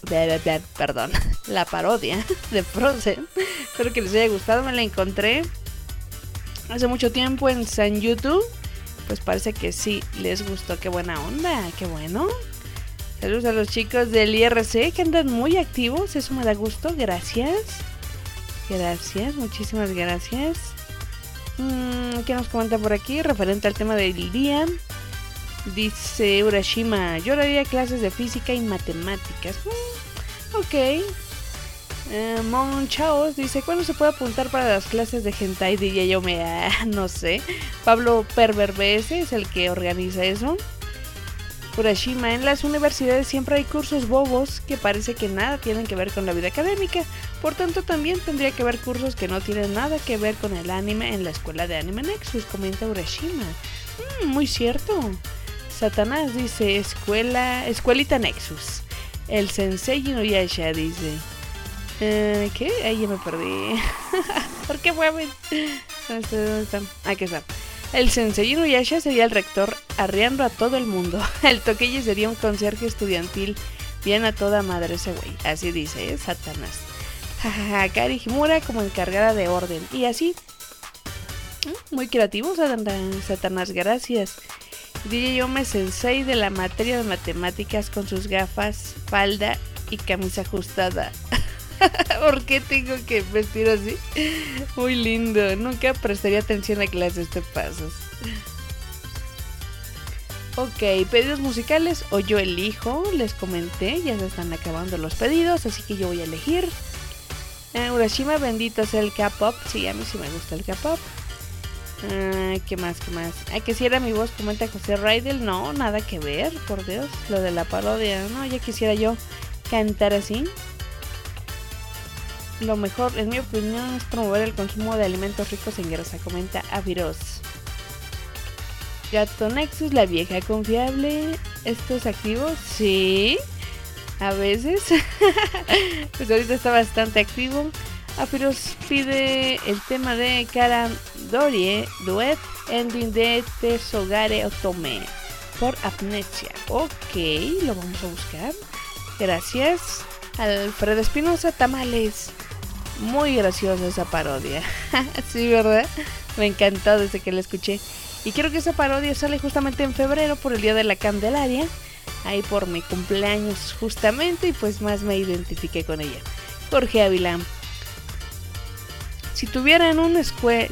de Frozen. Espero que les haya gustado, me la encontré hace mucho tiempo en San YouTube. Pues parece que sí, les gustó, qué buena onda, qué bueno. Saludos a los chicos del IRC que andan muy activos, eso me da gusto, gracias. Gracias, muchísimas gracias. ¿Qué nos comenta por aquí? Referente al tema del día. Dice Urashima, yo haría clases de física y matemáticas. Ok. Mon Chaos dice, ¿cuándo se puede apuntar para las clases de hentai? Diría yo, no sé. Pablo Perverbs es el que organiza eso. Urashima, en las universidades siempre hay cursos bobos que parece que nada tienen que ver con la vida académica. Por tanto, también tendría que haber cursos que no tienen nada que ver con el anime en la escuela de Anime Nexus, comenta Urashima. Muy cierto. Satanás dice, escuelita Nexus. El Sensei Inuyasha dice... ¿Qué? Ahí ya me perdí. ¿Por qué mueven? ¿Dónde están? Aquí está. El Sensei Inuyasha sería el rector arriando a todo el mundo. El Toquille sería un conserje estudiantil. Bien a toda madre ese güey. Así dice, Satanás. Jajaja, Kari Himura como encargada de orden. Y así. Muy creativo, Satanás, gracias. DJ Yome Sensei de la materia de matemáticas con sus gafas, falda y camisa ajustada. ¿Por qué tengo que vestir así? Muy lindo. Nunca prestaría atención a clases, te pasas. Ok, pedidos musicales o yo elijo. Les comenté, ya se están acabando los pedidos, así que yo voy a elegir. Urashima, bendito sea el K-pop. Sí, a mí sí me gusta el K-pop. ¿Qué más? Que si era mi voz, comenta José Raidel. No, nada que ver, por Dios. Lo de la parodia, no, ya quisiera yo cantar así. Lo mejor, en mi opinión, es promover el consumo de alimentos ricos en grasa, comenta Aviros. Gato Nexus, la vieja confiable. ¿Esto es activo? Sí, a veces. Pues ahorita está bastante activo. Afiros pide el tema de Karan Dorie Duet, ending de Tesogare Otome por Amnesia. Ok, lo vamos a buscar. Gracias. Alfredo Espinosa, tamales. Muy graciosa esa parodia. Sí, ¿verdad? Me encantó desde que la escuché. Y creo que esa parodia sale justamente en febrero por el Día de la Candelaria. Ahí por mi cumpleaños justamente. Y pues más me identifiqué con ella. Jorge Ávila. Si estuviera en una escuela,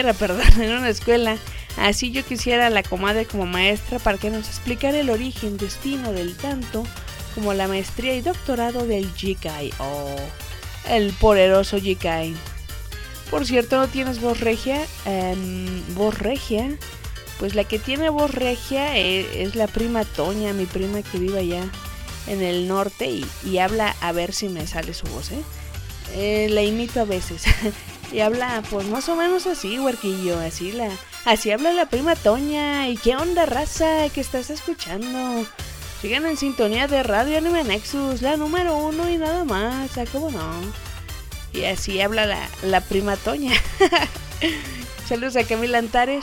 así yo quisiera a la comadre como maestra para que nos explicara el origen, destino del tanto, como la maestría y doctorado del Jikai. Oh, el poderoso Jikai. Por cierto, ¿no tienes voz regia? ¿Voz regia? Pues la que tiene voz regia es la prima Toña, mi prima que vive allá en el norte y habla, a ver si me sale su voz, la imito a veces. Y habla pues más o menos así, huerquillo, así habla la prima Toña. ¿Y qué onda, raza que estás escuchando? Sigan en sintonía de Radio Anime Nexus, la número 1 y nada más, ¿cómo no? Y así habla la prima Toña. Saludos a Camila Antares.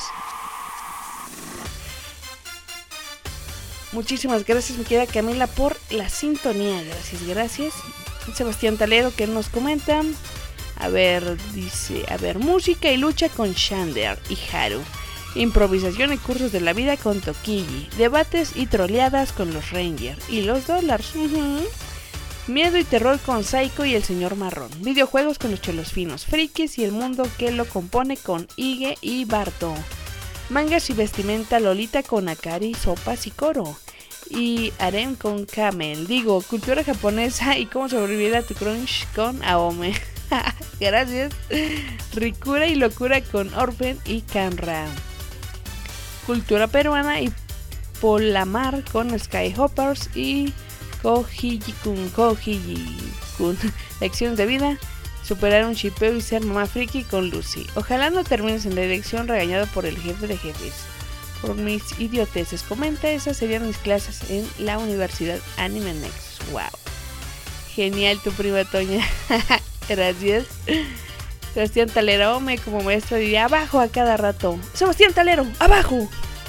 Muchísimas gracias, mi querida Camila, por la sintonía. Gracias. Sebastián Talero que nos comenta. A ver, dice, música y lucha con Shander y Haru. Improvisación y cursos de la vida con Toquille. Debates y troleadas con los Rangers y los Dollars. Miedo y terror con Psycho y el señor Marrón. Videojuegos con los Cholos Finos, Frikis y el mundo que lo compone con Ige y Barto. Mangas y vestimenta Lolita con Akari, Sopas y Koro. Y Harem con Camel. Digo, cultura japonesa y cómo sobrevivir a tu crunch con Aome. Gracias. Ricura y locura con Orphan y Kanra. Cultura peruana y Polamar con Skyhoppers y Kohiji-kun. Lecciones de vida. Superar un chipeo y ser mamá friki con Lucy. Ojalá no termines en la dirección regañado por el jefe de jefes. Por mis idioteces. Comenta, esas serían mis clases en la Universidad Anime Nexus. Wow. Genial tu prima Toña. Gracias. Sebastián Talero, como maestro diría abajo a cada rato. Sebastián Talero, abajo.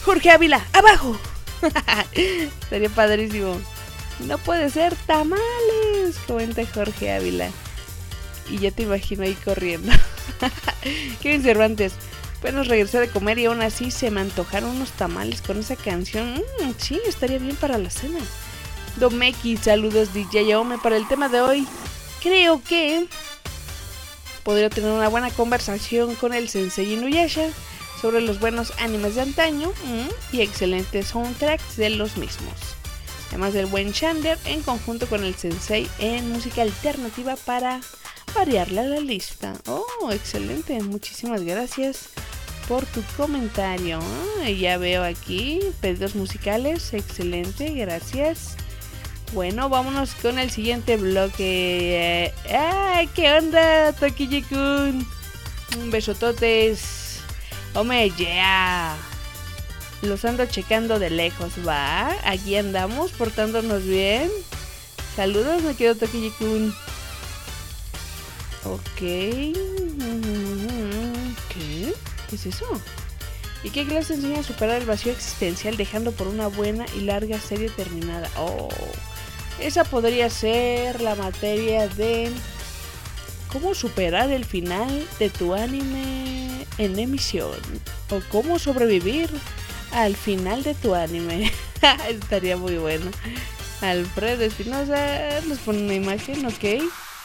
Jorge Ávila, abajo. Sería padrísimo. No puede ser tamales, comenta Jorge Ávila. Y ya te imagino ahí corriendo. Kevin Cervantes. Pues regresé de comer y aún así se me antojaron unos tamales con esa canción. Sí, estaría bien para la cena. Domeki, saludos DJ Ome. Para el tema de hoy, creo que podría tener una buena conversación con el Sensei Inuyasha sobre los buenos animes de antaño y excelentes soundtracks de los mismos. Además del buen Chandler en conjunto con el Sensei en música alternativa para variarle a la lista. Oh, excelente, muchísimas gracias por tu comentario. Ya veo aquí pedidos musicales, excelente, gracias. Bueno, vámonos con el siguiente bloque. ¿Qué onda, Tokiyi-kun? Un besototes. Hombre, yeah. Los ando checando de lejos, va. Aquí andamos, portándonos bien. Saludos, me quedo Tokiyi-kun. Ok. ¿Qué? ¿Qué es eso? ¿Y qué clase enseña a superar el vacío existencial dejando por una buena y larga serie terminada? Oh, esa podría ser la materia de cómo superar el final de tu anime en emisión. O cómo sobrevivir al final de tu anime. Estaría muy bueno. Alfredo Espinosa nos pone una imagen, ok.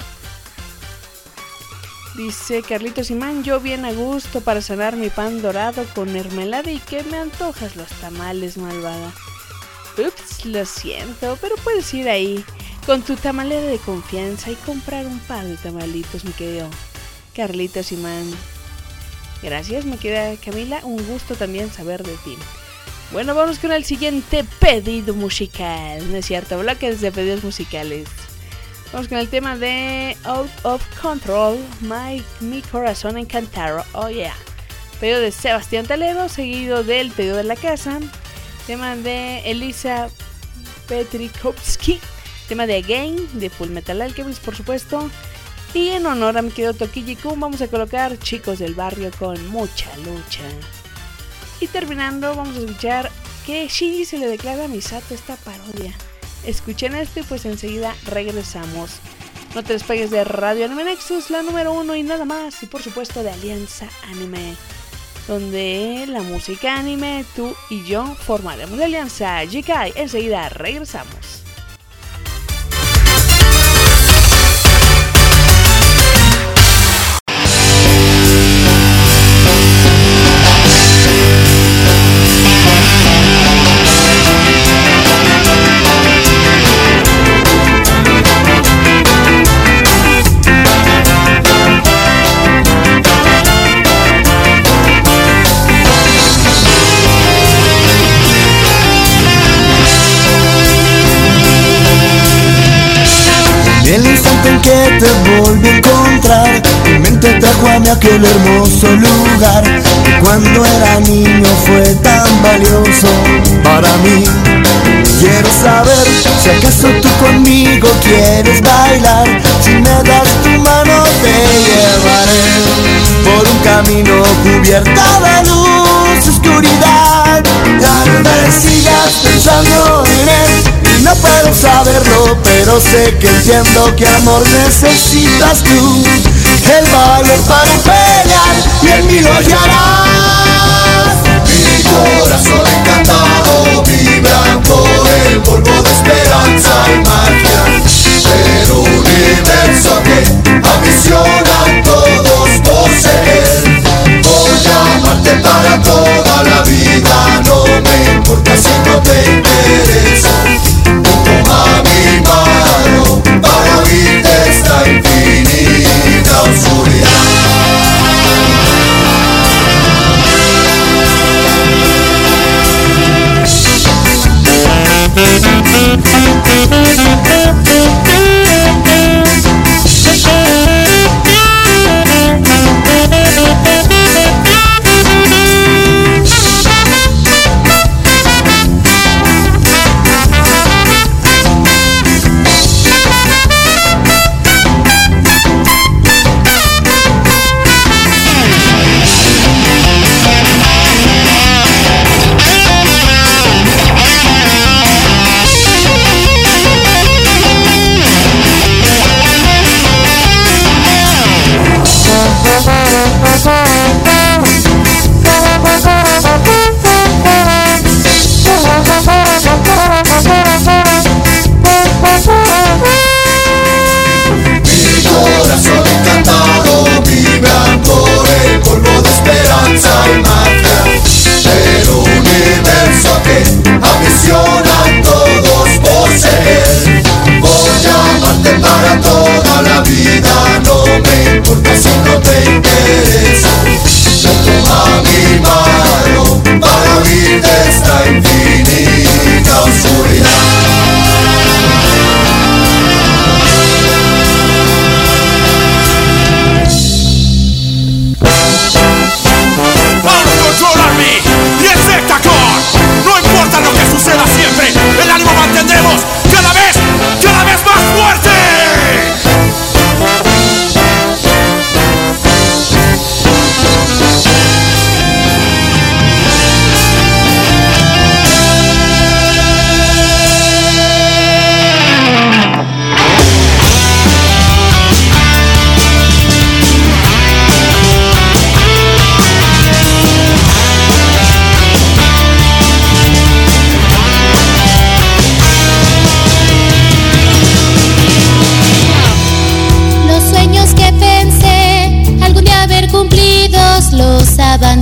Dice Carlitos Imán, yo bien a gusto para sanar mi pan dorado con mermelada y que me antojas los tamales, malvada. Ups, lo siento, pero puedes ir ahí con tu tamalera de confianza y comprar un par de tamalitos, mi querido Carlitos Imán. Gracias, me queda Camila, un gusto también saber de ti. Bueno, vamos con el siguiente pedido musical, ¿no es cierto? Bloques de pedidos musicales. Vamos con el tema de Out of Control, Mi Corazón Encantado, oh yeah. Pedido de Sebastián Talero, seguido del pedido de la casa. Tema de Elisa Petrikovsky. Tema de Again, de Full Metal Alchemist, por supuesto. Y en honor a mi querido Tokiyi-kun, vamos a colocar Chicos del Barrio con Mucha Lucha. Y terminando, vamos a escuchar que Shinji se le declara a Misato esta parodia. Escuchen esto y pues enseguida regresamos. No te despegues de Radio Anime Nexus, la número 1 y nada más. Y por supuesto de Alianza Anime, donde la música anime, tú y yo formaremos la alianza Jikai. Enseguida regresamos. El instante en que te volví a encontrar, mi mente trajo a mí aquel hermoso lugar que cuando era niño fue tan valioso para mí. Quiero saber si acaso tú conmigo quieres bailar. Si me das tu mano te llevaré por un camino cubierto de luz y oscuridad. Tal vez sigas pensando en él y no puedo saberlo, pero sé que entiendo que amor necesitas tú. El valor para pelear y en mí lo hallarás. Mi corazón encantado vibra por el polvo de esperanza y magia del universo que ambicionan todos poseer. Voy a amarte para toda la vida, no me importa si no te intereso. Toma mi mano para huir de esta infinita oscuridad.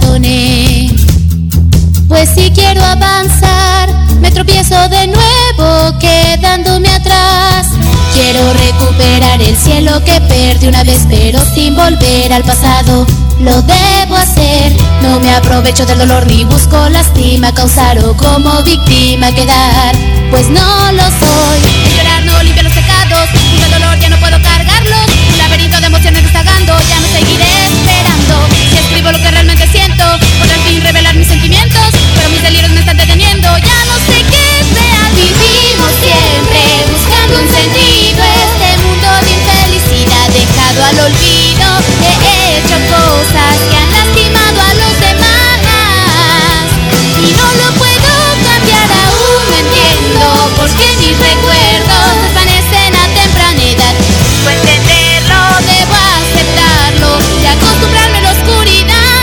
abandone. Pues si quiero avanzar, me tropiezo de nuevo, quedándome atrás. Quiero recuperar el cielo que perdí una vez, pero sin volver al pasado. Lo debo hacer, no me aprovecho del dolor ni busco lastima causar o como víctima quedar, pues no lo soy. Esperar no limpia los pecados, junto al dolor ya no puedo cargarlos. Un laberinto de emociones rezagando, ya no seguiré esperando. Si escribo lo que realmente siento, podré al fin revelar mis sentimientos, pero mis delirios me están deteniendo, ya no sé qué es real. Vivimos siempre buscando un sentido, este mundo de infelicidad dejado al olvido. He hecho cosas que han lastimado a los demás y no lo puedo cambiar, aún no entiendo por qué mis recuerdos desvanecen a temprana edad. Debo entenderlo, debo aceptarlo y acostumbrarme a la oscuridad.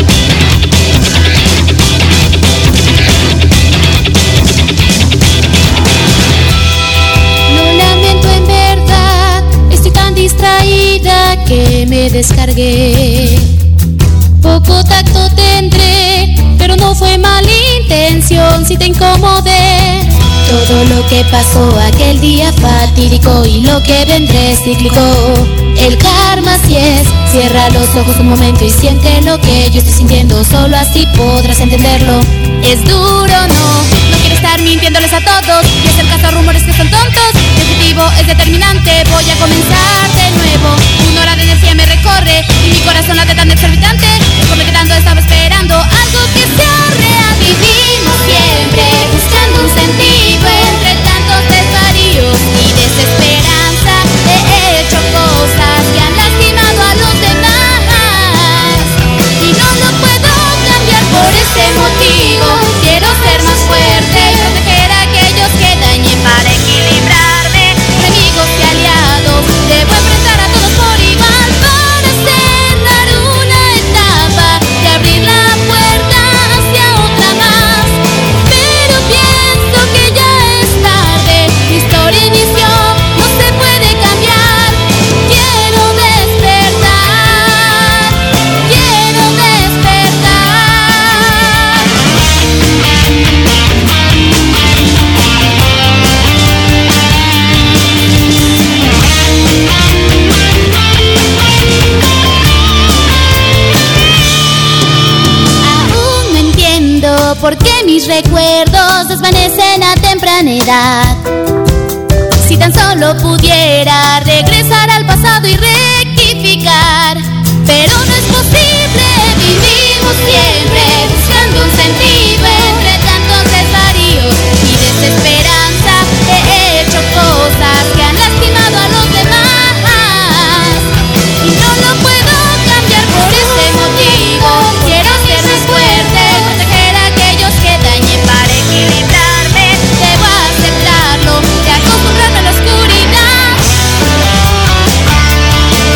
Lo lamento en verdad, estoy tan distraída que me descargué. Poco tacto tendré, pero no fue mala intención si te incomodé. Todo lo que pasó aquel día fatídico y lo que vendré es cíclico. El karma así es, cierra los ojos un momento y siente lo que yo estoy sintiendo, solo así podrás entenderlo. Es duro, no quiero estar mintiéndoles a todos y hacer caso a rumores que son tontos. Mi objetivo es determinante, voy a comenzar de nuevo. Una hora de energía me recorre y mi corazón late tan exorbitante. Como quedando estaba esperando algo que sea real. Vivimos siempre buscando un sentido entre tantos desvaríos y desesperanza. He hecho cosas que han lastimado a los demás y no lo puedo cambiar por ese motivo. Quiero ser más fuerte, proteger a aquellos que dañen para equilibrarme. Enemigos y aliados, debo enfrentar a todos por igual para cerrar una etapa y abrir la puerta hacia otra más. Pero pienso que ya es tarde, mi historia inició, no se puede cambiar. Quiero despertar, quiero despertar. Aún no entiendo por qué mis recuerdos desvanecen a temprana edad. Si tan solo pudiera regresar al pasado y rectificar, pero no es posible. Vivimos siempre buscando un sentido entre tantos desvaríos y desesperanza. He hecho cosas que han lastimado a los demás y no lo puedo cambiar por ese motivo. Quiero ser más fuerte, proteger a aquellos que dañen para equilibrarme. Debo aceptarlo y acostumbrarme a la oscuridad.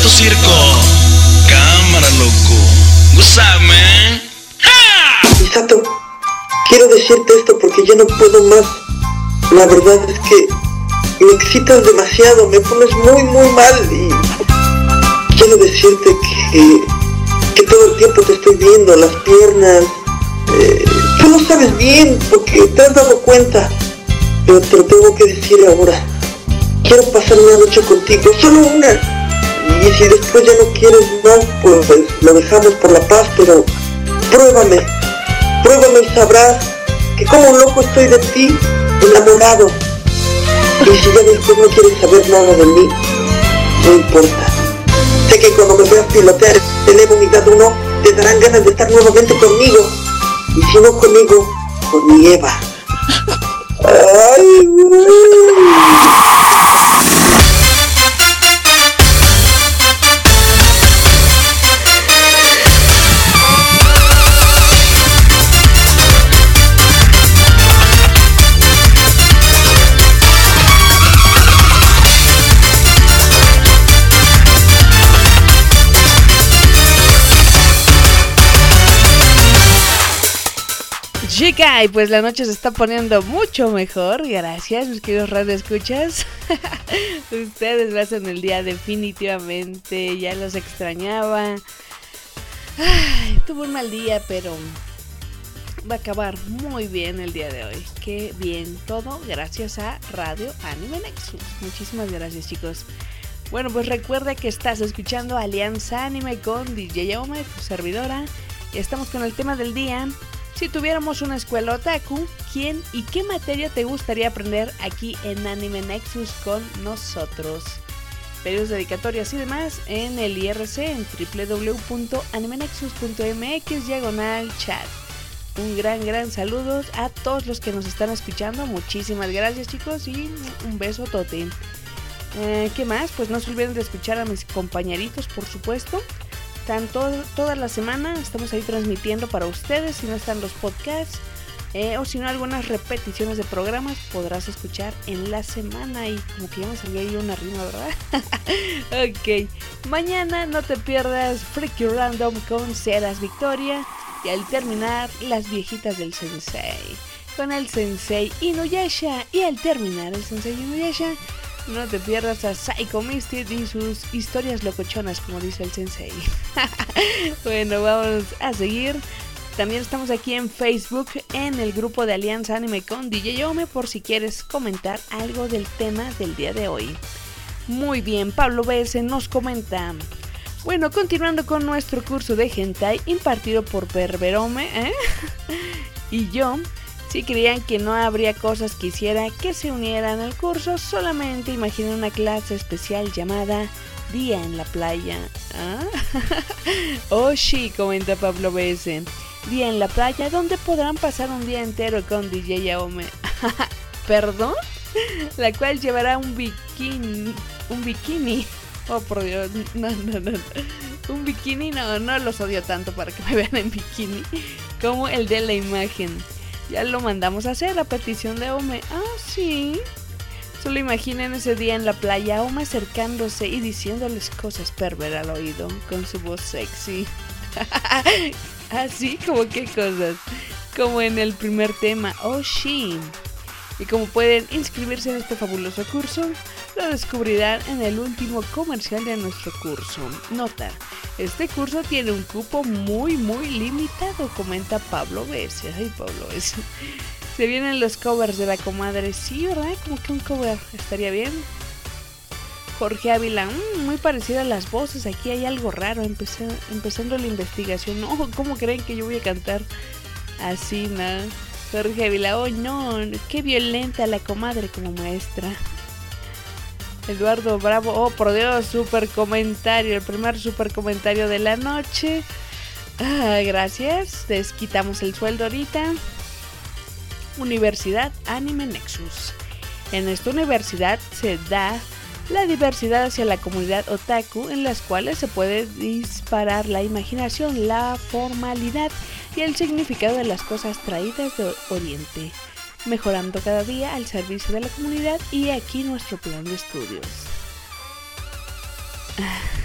tu circo. Cámara, loco. What's up, man? Misato, quiero decirte esto porque ya no puedo más. La verdad es que me excitas demasiado, me pones muy mal y quiero decirte que todo el tiempo te estoy viendo, las piernas. Tú lo sabes bien porque te has dado cuenta, pero te lo tengo que decir ahora. Quiero pasar una noche contigo, solo una. Y si después ya no quieres más, pues lo dejamos por la paz, pero pruébame y sabrás que como un loco estoy de ti, enamorado. Y si ya después no quieres saber nada de mí, no importa. Sé que cuando me veas pilotear el Evo Unidad 1, te darán ganas de estar nuevamente conmigo. Y si no conmigo, con mi Eva. ¡Ay, güey! Chica, y pues la noche se está poniendo mucho mejor. Gracias, mis queridos radioescuchas. Ustedes me hacen el día definitivamente. Ya los extrañaba. Ay, tuve un mal día, pero va a acabar muy bien el día de hoy. Qué bien todo gracias a Radio Anime Nexus. Muchísimas gracias, chicos. Bueno, pues recuerda que estás escuchando Alianza Anime con DJ Yaome, tu servidora. Y estamos con el tema del día. Si tuviéramos una escuela otaku, ¿quién y qué materia te gustaría aprender aquí en Anime Nexus con nosotros? Pedidos, dedicatorias y demás en el IRC en www.animenexus.mx/chat. Un gran saludo a todos los que nos están escuchando. Muchísimas gracias, chicos, y un beso tote. ¿Qué más? Pues no se olviden de escuchar a mis compañeritos, por supuesto. Están toda la semana, estamos ahí transmitiendo para ustedes. Si no están los podcasts o si no algunas repeticiones de programas, podrás escuchar en la semana. Y como que ya me salió ahí una rima, ¿verdad? Ok, mañana no te pierdas Freaky Random con Ceras Victoria. Y al terminar, las viejitas del Sensei con el Sensei Inuyasha. Y al terminar el Sensei Inuyasha, no te pierdas a Psycho Misty y sus historias locochonas, como dice el Sensei. Bueno, vamos a seguir. También estamos aquí en Facebook, en el grupo de Alianza Anime con DJ Yome, por si quieres comentar algo del tema del día de hoy. Muy bien, Pablo BS nos comenta. Bueno, continuando con nuestro curso de hentai impartido por Perverome, y yo... Si creían que no habría cosas que hiciera que se unieran al curso, solamente imaginen una clase especial llamada Día en la Playa. ¿Ah? Oh, sí, comenta Pablo BS. Día en la Playa, donde podrán pasar un día entero con DJ Yaome. ¿Perdón? La cual llevará un bikini. Oh, por Dios, no. Un bikini, no los odio tanto para que me vean en bikini como el de la imagen. Ya lo mandamos a hacer a petición de Ome. Ah, sí. Solo imaginen ese día en la playa, Ome acercándose y diciéndoles cosas perver al oído con su voz sexy. Así como qué cosas. Como en el primer tema, oh sí. Y como pueden inscribirse en este fabuloso curso, lo descubrirán en el último comercial de nuestro curso. Nota, este curso tiene un cupo muy limitado, comenta Pablo BS. Ay, Pablo BS. Se vienen los covers de la comadre. Sí, ¿verdad? Como que un cover estaría bien. Jorge Ávila, muy parecida a las voces. Aquí hay algo raro. Empezando la investigación. No, ¿cómo creen que yo voy a cantar así, no? Jorge Ávila, oh no, qué violenta la comadre como maestra. Eduardo Bravo, oh por Dios, super comentario, el primer super comentario de la noche. Gracias, les quitamos el sueldo ahorita. Universidad Anime Nexus. En esta universidad se da la diversidad hacia la comunidad otaku, en las cuales se puede disparar la imaginación, la formalidad y el significado de las cosas traídas de Oriente, mejorando cada día al servicio de la comunidad. Y aquí nuestro plan de estudios.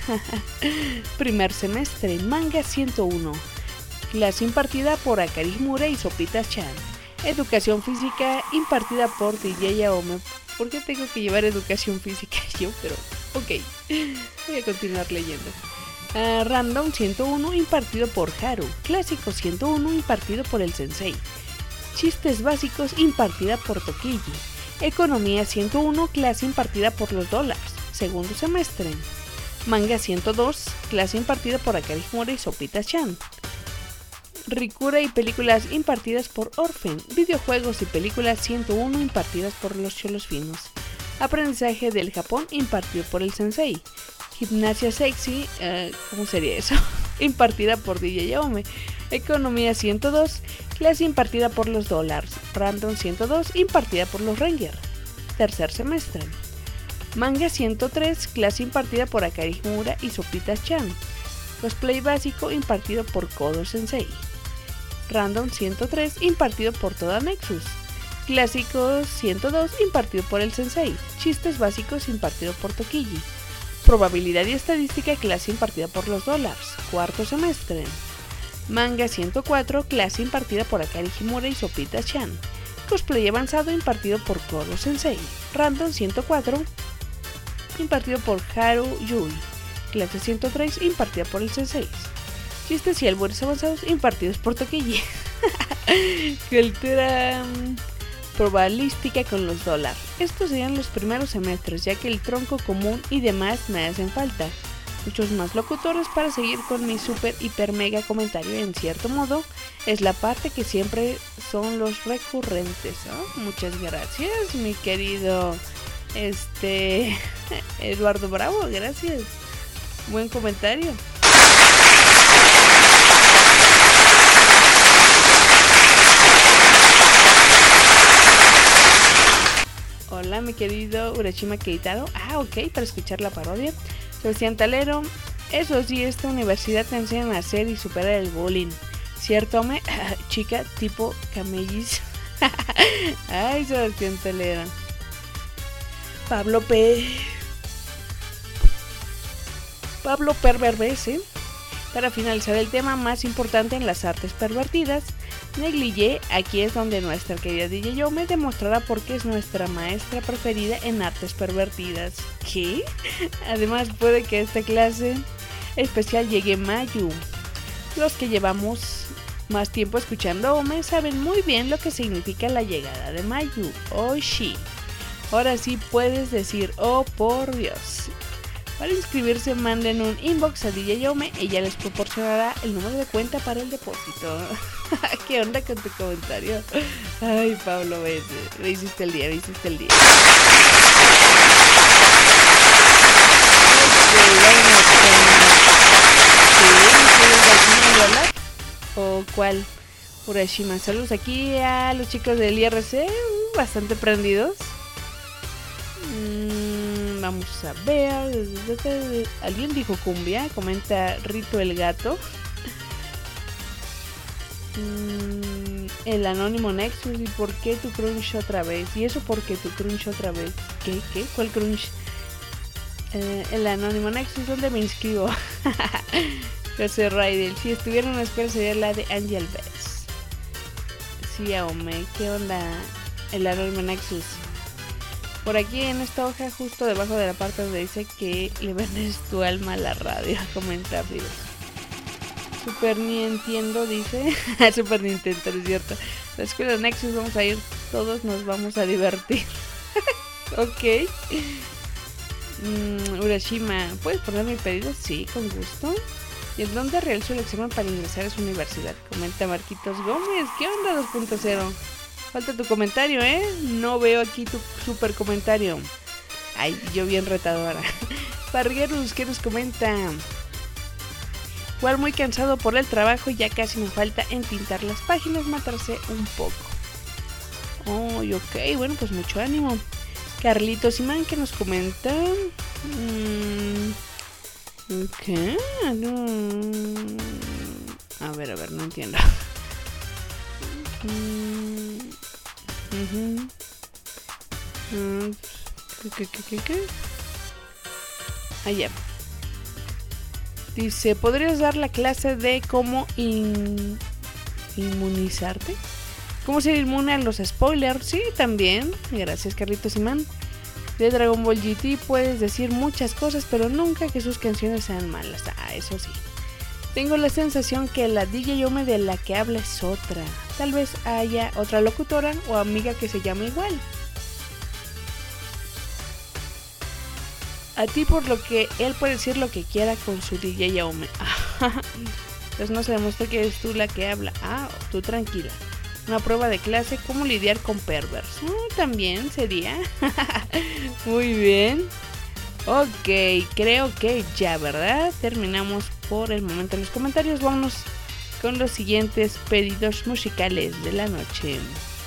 Primer semestre, manga 101. Clase impartida por Akari Himura y Sopita-chan. Educación física impartida por DJ Aome. ¿Por qué tengo que llevar educación física yo? Pero, ok. Voy a continuar leyendo. Random 101 impartido por Haru. Clásico 101 impartido por el Sensei. Chistes básicos impartida por Tokiji. Economía 101, clase impartida por los dólares. Segundo semestre. Manga 102, clase impartida por Akari Himura y Sopita-chan. Rikura y películas impartidas por Orphan. Videojuegos y películas 101 impartidas por los cholos finos. Aprendizaje del Japón impartido por el Sensei. Gimnasia sexy, ¿cómo sería eso? Impartida por DJ Aome. Economía 102, clase impartida por los dólares. Random 102, impartida por los Rangers. Tercer semestre. Manga 103, clase impartida por Akari Himura y Sopita-chan. Cosplay básico impartido por Kodo Sensei. Random 103, impartido por Toda Nexus. Clásicos 102, impartido por el Sensei. Chistes básicos impartido por Tokiji. Probabilidad y estadística, clase impartida por los dólares. Cuarto semestre. Manga 104, clase impartida por Akari Himura y Sopita-chan. Cosplay avanzado impartido por Kodo Sensei. Random 104, impartido por Haru Yui. Clase 103, impartida por el Sensei. Chistes y albures avanzados impartidos por Tokiji. Cultura probabilística con los dólares. Estos serían los primeros semestres, ya que el tronco común y demás me hacen falta. Muchos más locutores para seguir con mi super hiper mega comentario. En cierto modo, es la parte que siempre son los recurrentes, ¿no? Muchas gracias, mi querido Eduardo Bravo, gracias. Buen comentario. Hola, mi querido Urashima Keitaro. Ok, para escuchar la parodia. Sebastián Talero. Eso sí, esta universidad te enseñan a hacer y superar el bullying. ¿Cierto, me? Chica tipo camellis. Ay, Sebastián Talero. Pablo Perverbese. Para finalizar el tema más importante en las artes pervertidas, Negligé, aquí es donde nuestra querida DJ Yome demostrará por qué es nuestra maestra preferida en artes pervertidas. ¿Qué? Además puede que a esta clase especial llegue Mayu. Los que llevamos más tiempo escuchando Ome saben muy bien lo que significa la llegada de Mayu. Oh, sí. Ahora sí puedes decir, oh por Dios. Para inscribirse manden un inbox a DJ Yome, ella les proporcionará el número de cuenta para el depósito. ¿Qué onda con tu comentario? Ay, Pablo, me hiciste el día, ¿O cuál? Urashima, saludos aquí a los chicos del IRC, bastante prendidos. Vamos a ver. Alguien dijo cumbia, comenta Rito el gato. El anónimo Nexus. ¿Y por qué tu crunch otra vez? ¿Y eso por qué tu crunch otra vez? ¿Qué? ¿Cuál crunch? El anónimo Nexus, ¿dónde me inscribo? José Raidel. Si estuviera en una escuela sería la de Angel Bass. Sí, Aome, ¿qué onda? El anónimo Nexus. Por aquí en esta hoja, justo debajo de la parte donde dice que le vendes tu alma a la radio, comenta River. Super Nintendo dice. Super Nintendo, es cierto. La escuela de Nexus vamos a ir, todos nos vamos a divertir. Ok. Urashima, ¿puedes poner mi pedido? Sí, con gusto. ¿Y en dónde realizo el examen para ingresar a su universidad? Comenta Marquitos Gómez. ¿Qué onda 2.0? Falta tu comentario, No veo aquí tu super comentario. Ay, yo bien retadora. Parguerus, ¿qué nos comenta? Igual muy cansado por el trabajo, ya casi me falta entintar las páginas, matarse un poco. Oh, ok, bueno, pues mucho ánimo. Carlitos Imán, ¿qué nos comenta? ¿Qué? A ver, no entiendo. ¿Qué? Ya. Dice, ¿podrías dar la clase de cómo inmunizarte? ¿Cómo ser inmune a los spoilers? Sí, también. Gracias, Carlitos Simán. De Dragon Ball GT puedes decir muchas cosas, pero nunca que sus canciones sean malas. Ah, eso sí. Tengo la sensación que la DJ Yome de la que habla es otra. Tal vez haya otra locutora o amiga que se llame igual. A ti por lo que él puede decir lo que quiera con su DJ Yome. Entonces no se demuestra que eres tú la que habla. Ah, tú tranquila. Una prueba de clase, cómo lidiar con pervers. También sería. Muy bien. Ok, creo que ya, ¿verdad? Terminamos por el momento en los comentarios. Vámonos con los siguientes pedidos musicales de la noche.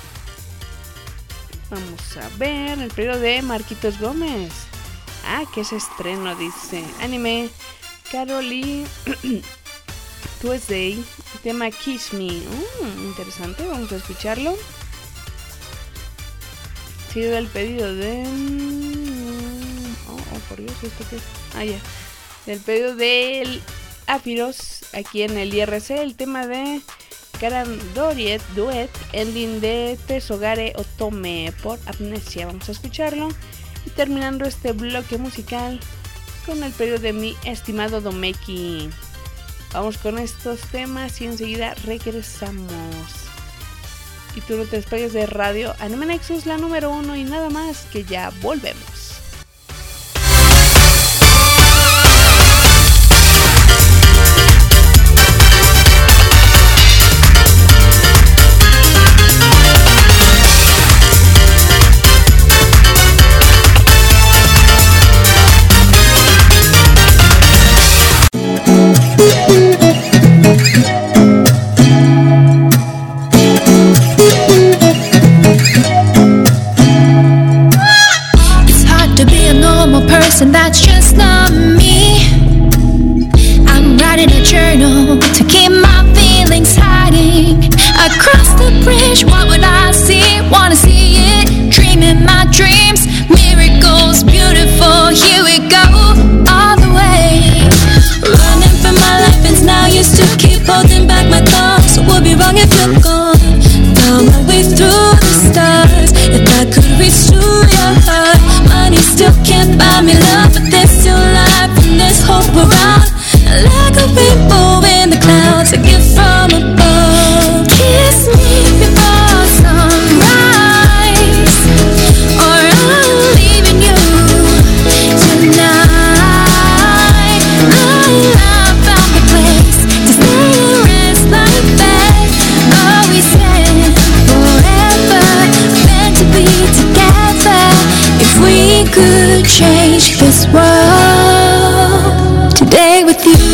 Vamos a ver el pedido de Marquitos Gómez. Ah, que es estreno, dice. Anime Caroli Tuesday, tema Kiss Me. Interesante, vamos a escucharlo. Sigue el pedido de... Oh, por Dios, ¿esto qué es? Ah, ya. Del pedido del Afiros, aquí en el IRC, el tema de Karan Doriet Duet, ending de Tesogare Otome por Amnesia. Vamos a escucharlo. Y terminando este bloque musical con el pedido de mi estimado Domeki. Vamos con estos temas y enseguida regresamos. Y tú no te despegues de Radio Anime Nexus, la número 1, y nada más, que ya volvemos. And that's just not me. I'm writing a journal to keep my feelings hiding. Across the bridge, what would I see? Wanna see it, dreaming my dreams. Miracles, beautiful, here we go, all the way. Running for my life and now used to keep holding back my thoughts. Would be wrong if you're gone. Found my way through the stars. If I could reach to your heart. Money still can't buy me love, but there's still life and there's hope around. Like a rainbow in the clouds, a gift from above. Kiss me before sunrise, or I'm leaving you tonight. I found a place to stay and rest like that. Oh, we said forever, meant to be together. If we could change this world today with you.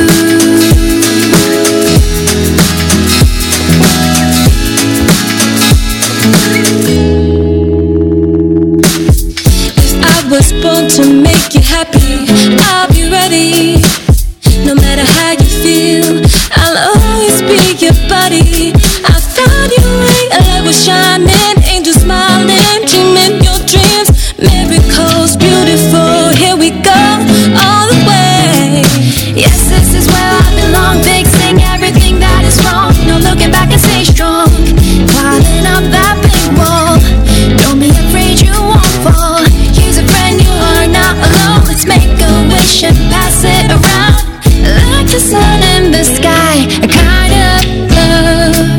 If I was born to make you happy, I'll be ready. No matter how you feel, I'll always be your buddy. I found your ring, a light was shining, angels smiling, dreaming your dreams. Miracles, beautiful, here we go, all the way. Yes, this is where I belong, fixing everything that is wrong. No looking back and stay strong, climbing up that big wall. Don't be afraid you won't fall. Here's a friend, you are not alone. Let's make a wish and pass it around. Like the sun in the sky, a kind of love.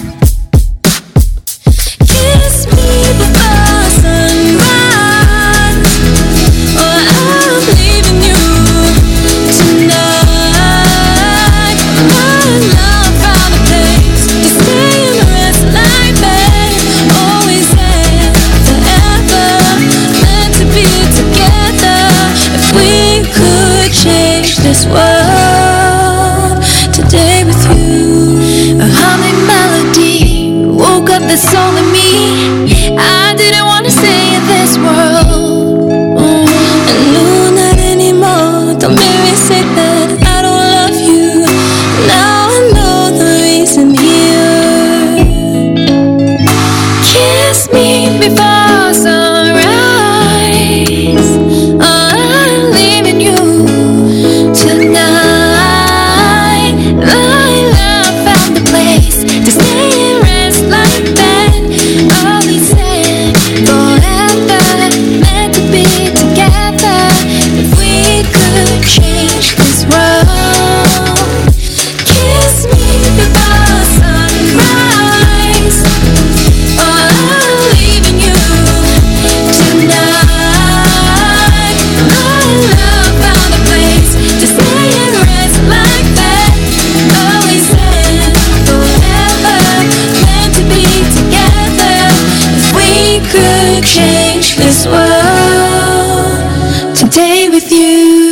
Kiss me before sunrise, or I'm leaving you tonight. My love found a place to stay and rest like that. Always there, forever, meant to be together. If we could change this world today with you. A humming melody woke up the soul in me. I didn't want to stay in this world. And no, not anymore. Don't make me say that I don't love you. Now I know the reason here. Kiss me before sunrise, or I'm leaving you tonight. this world today with you.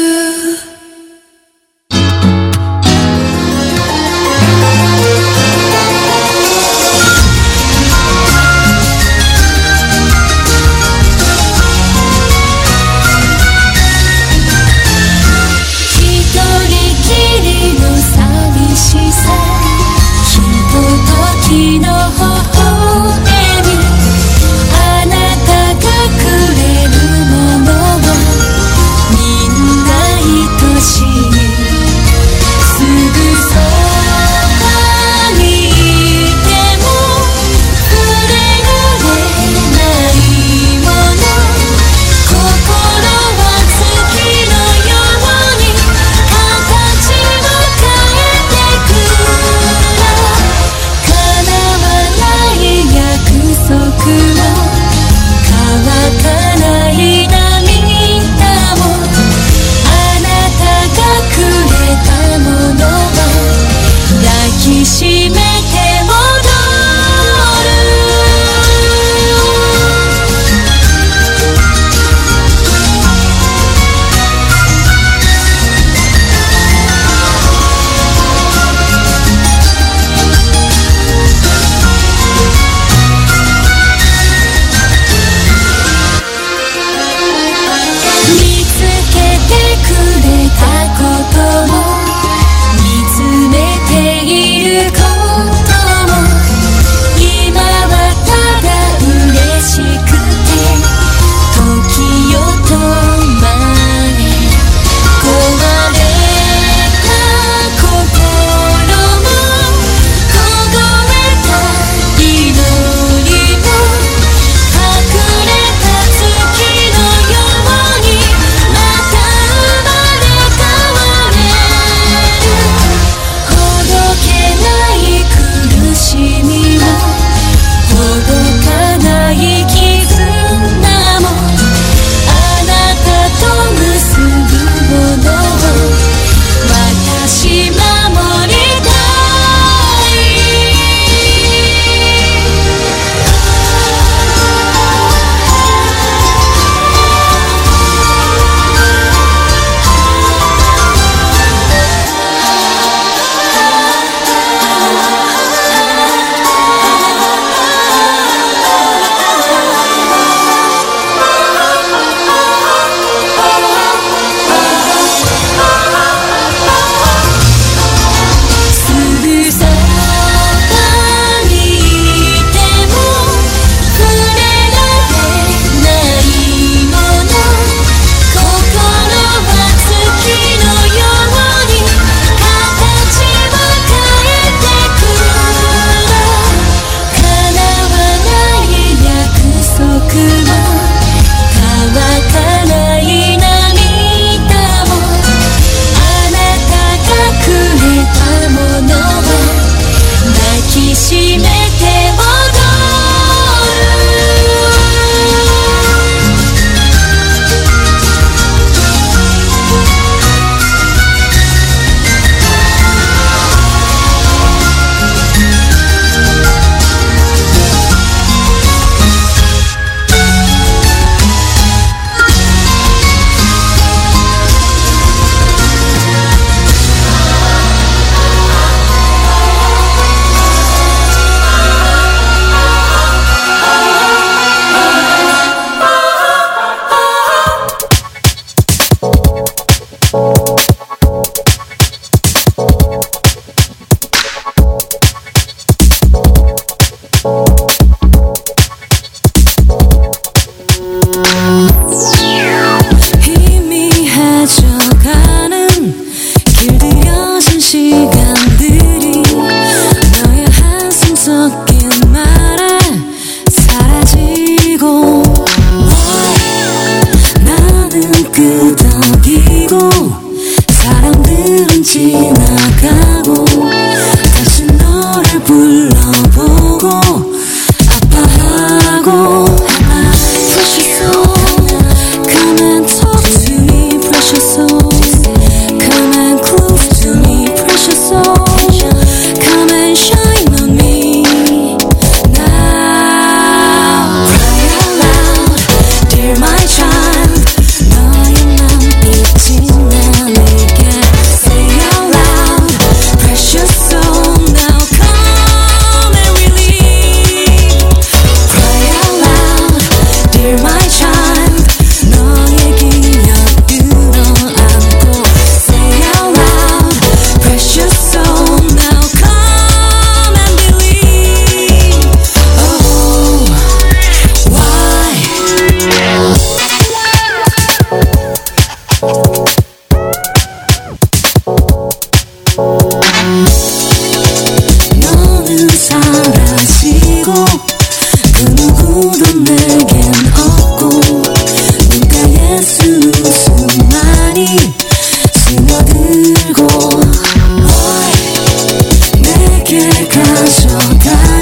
Dear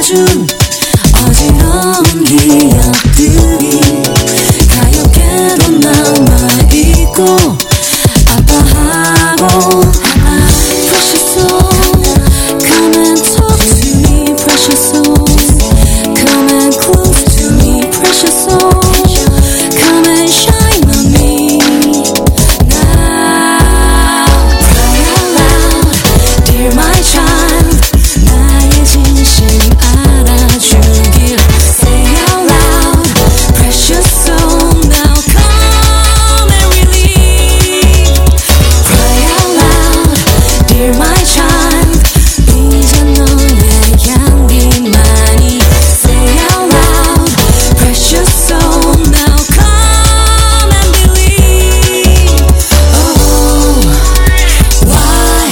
준 어지러운 기억들이 가엾게도 남아있고 아파하고 Precious soul, come and talk to me, precious soul. Come and close to me, precious soul. Come and shine on me now. Cry out loud, dear my child. 나의 진심 알아주길. Say out loud, precious soul. Now come and relieve. Cry out loud, dear my child. 이제 너의 향기만이. Say out loud, precious soul. Now come and believe. Oh, why?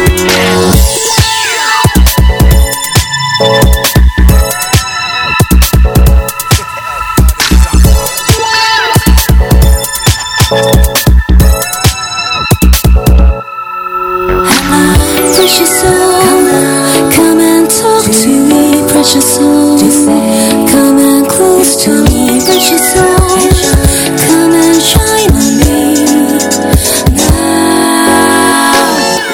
Precious soul, come and talk to me, precious soul. Come and close to me, precious soul. Come and shine on me now.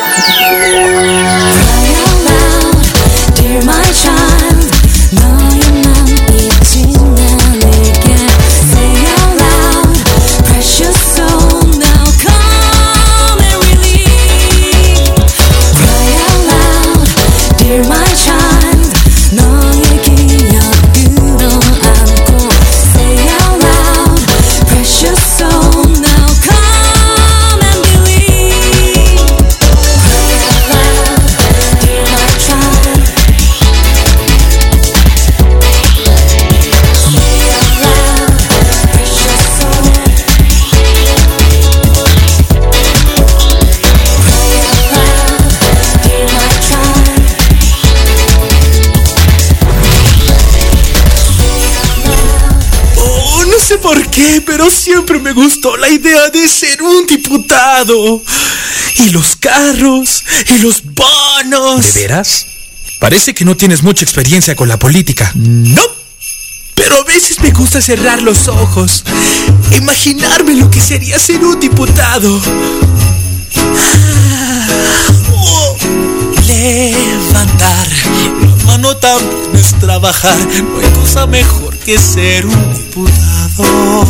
Cry out loud, dear my child. 너의 맘 잊지 않을게. Say out loud, precious soul. Now come and relieve. Cry out loud, dear my child. 너의 기억으로 안고. Say out loud, precious soul. Now come and believe. Cry out loud, dear my child. Say out loud, precious soul. Cry out loud, dear my child. Oh, no sé por qué, pero siempre me gustó la idea de ser un diputado. Y los carros, y los bonos. ¿De veras? Parece que no tienes mucha experiencia con la política. No, pero a veces me gusta cerrar los ojos, imaginarme lo que sería ser un diputado. Oh, levantar la mano también es trabajar. No hay cosa mejor que ser un diputado.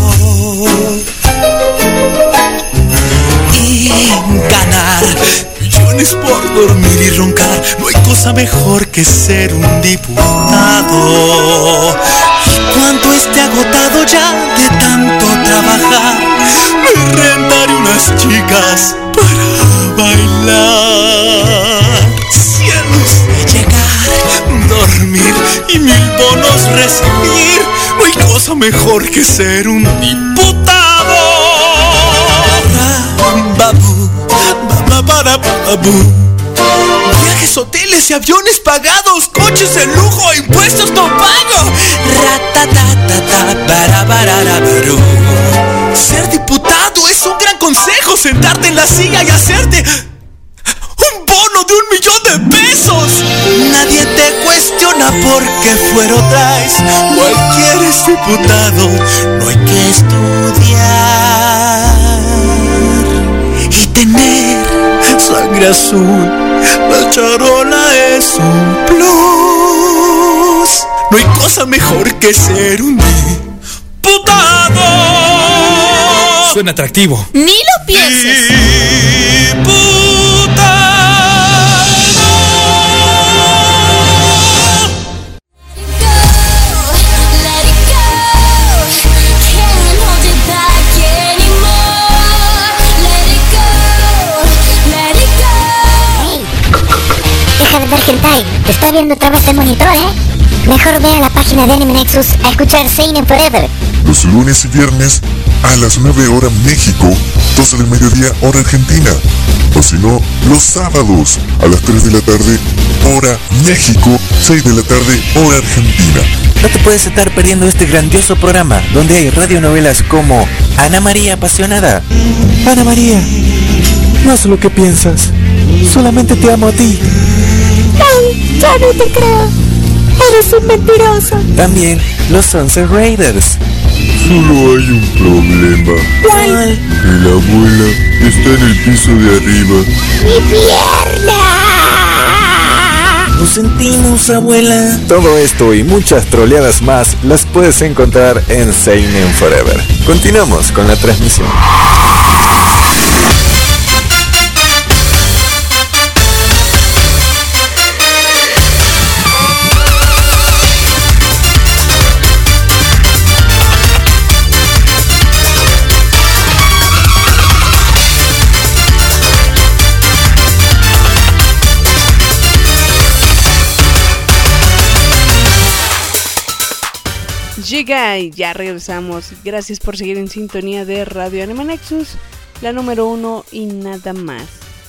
Y ganar millones por dormir y roncar. No hay cosa mejor que ser un diputado. Y cuando esté agotado ya de tanto trabajar, me rentaré unas chicas para bailar. Cielos de llegar, dormir y 1000 bonos recibir. No hay cosa mejor que ser un diputado. Babu, babu. Viajes, hoteles y aviones pagados, coches de lujo, impuestos no pago. Ratatatata, barabararabaru. Ser diputado es un gran consejo. Sentarte en la silla y hacerte un bono de 1 millón de pesos. Nadie te cuestiona por qué fuero traes. Cualquiera es diputado, no hay que estudiar. Y tener sangre azul, la charola es un plus. No hay cosa mejor que ser un diputado. Suena atractivo. Ni lo pienses. Deja de ver hentai, te está viendo a través del monitor, Mejor ve a la página de Anime Nexus a escuchar Seinen Forever. Los lunes y viernes a las 9 horas México, 12 del mediodía hora Argentina. O si no, los sábados a las 3 de la tarde hora México, 6 de la tarde hora Argentina. No te puedes estar perdiendo este grandioso programa donde hay radionovelas como Ana María Apasionada. Ana María, no es lo que piensas. Solamente te amo a ti. Ay, ya no te creo. Eres un mentiroso. También los Sunset Raiders. Solo hay un problema. ¿Cuál? Que la abuela está en el piso de arriba. ¡Mi pierna! Lo sentimos, abuela. Todo esto y muchas troleadas más las puedes encontrar en Seinen Forever. Continuamos con la transmisión. Llega y ya regresamos. Gracias por seguir en sintonía de Radio Anime Nexus, la número 1 y nada más.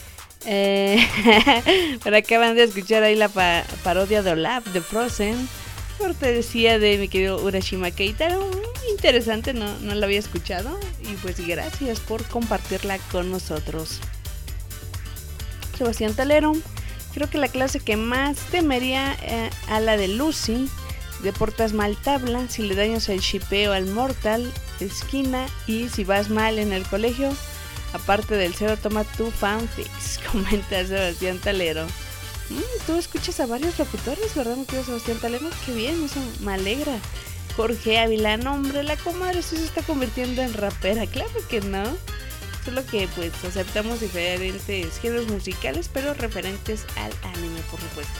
Pero acaban de escuchar ahí la parodia de Olaf de Frozen, cortesía de mi querido Urashima Keitaro. Interesante, no la había escuchado. Y pues gracias por compartirla con nosotros. Sebastián Talero, creo que la clase que más temería a la de Lucy. De portas mal tabla, si le dañas el shipeo al mortal, esquina, y si vas mal en el colegio, aparte del cero toma tu fanfics, comenta Sebastián Talero. Tú escuchas a varios locutores, ¿verdad, mi querido Sebastián Talero? Qué bien, eso me alegra. Jorge Ávila, no, hombre, la comadre sí se está convirtiendo en rapera, claro que no. Solo que pues aceptamos diferentes géneros musicales, pero referentes al anime, por supuesto.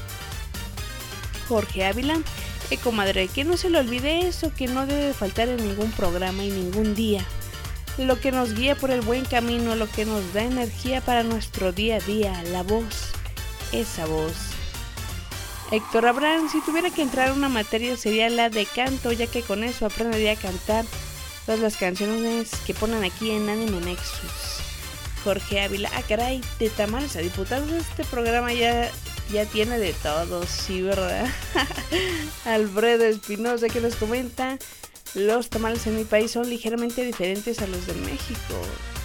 Jorge Ávila, comadre, que no se le olvide eso, que no debe faltar en ningún programa y ningún día. Lo que nos guía por el buen camino, lo que nos da energía para nuestro día a día, la voz, esa voz. Héctor Abraham, si tuviera que entrar a una materia sería la de canto, ya que con eso aprendería a cantar todas las canciones que ponen aquí en Anime Nexus. Jorge Ávila, caray, de tamales a diputados, este programa ya tiene de todo, sí, ¿verdad? Alfredo Espinosa que nos comenta, los tamales en mi país son ligeramente diferentes a los de México.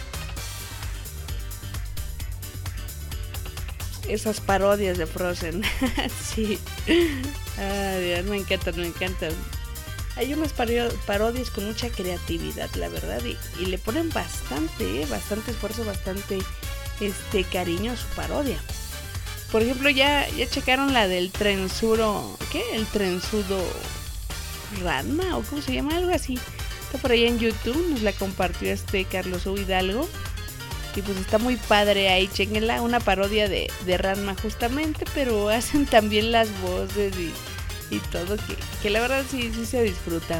Esas parodias de Frozen, sí. Dios, me encantan. Hay unas parodias con mucha creatividad, la verdad, y le ponen bastante esfuerzo, bastante cariño a su parodia. Por ejemplo, ya checaron la del Trensuro, ¿qué? El Trensudo Ranma, o cómo se llama, algo así. Está por ahí en YouTube, nos la compartió Carlos U. Hidalgo. Y pues está muy padre ahí, chequenla, una parodia de Ranma justamente, pero hacen también las voces y todo, que la verdad sí se disfruta.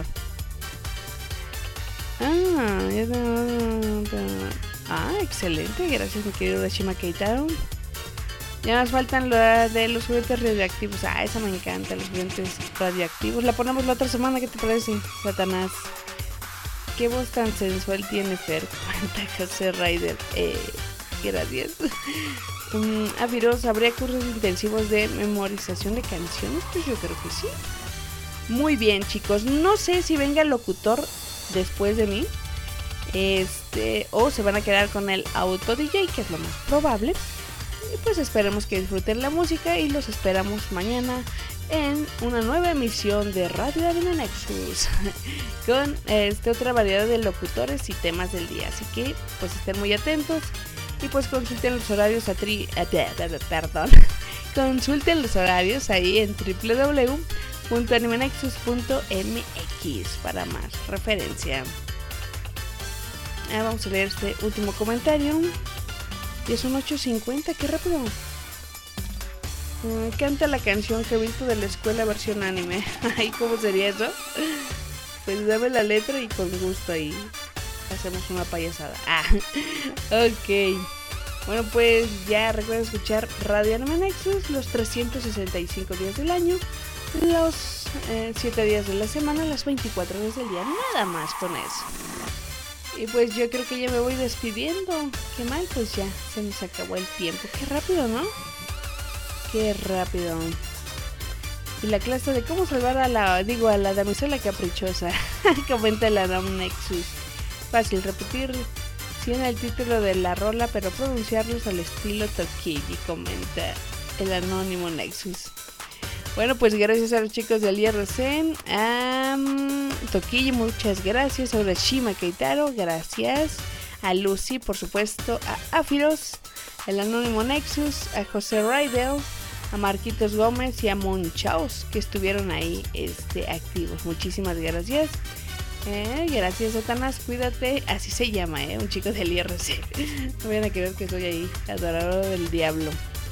Excelente, gracias mi querido Urashima Keitaro. Ya nos faltan la de los juguetes radioactivos. Esa me encanta, los juguetes radioactivos. La ponemos la otra semana, ¿qué te parece, Satanás? ¿Qué voz tan sensual tiene Fer? Cuenta José Ryder. Gracias. Viros, ¿habría cursos intensivos de memorización de canciones? Pues yo creo que sí. Muy bien, chicos. No sé si venga el locutor después de mí. O se van a quedar con el auto DJ, que es lo más probable. Y pues esperemos que disfruten la música y los esperamos mañana en una nueva emisión de Radio Anime Nexus con otra variedad de locutores y temas del día. Así que pues estén muy atentos y pues consulten los horarios consulten los horarios ahí en www.animenexus.mx para más referencia. Vamos a leer este último comentario. Ya son 8:50, qué rápido. Canta la canción que he visto de la escuela versión anime. Ay, ¿cómo sería eso? Pues dame la letra y con gusto ahí hacemos una payasada. Ok. Bueno, pues ya recuerden escuchar Radio Anime Nexus los 365 días del año, los 7 días de la semana, las 24 horas del día. Nada más con eso. Y pues yo creo que ya me voy despidiendo. Qué mal, pues ya se nos acabó el tiempo. Qué rápido, ¿no? Qué rápido. Y la clase de cómo salvar a la damisela caprichosa. Comenta la Dam Nexus. Fácil repetir en el título de la rola, pero pronunciarlos al estilo Tokiji, comenta el anónimo Nexus. Bueno, pues gracias a los chicos del IRC, a Toquillo, muchas gracias, a Urashima Keitaro, gracias, a Lucy, por supuesto, a Afiros, el Anónimo Nexus, a José Raidel, a Marquitos Gómez y a Monchaos, que estuvieron ahí activos. Muchísimas gracias. Gracias, Satanás, cuídate. Así se llama, un chico del IRC. No vayan a creer que soy ahí, adorador del diablo.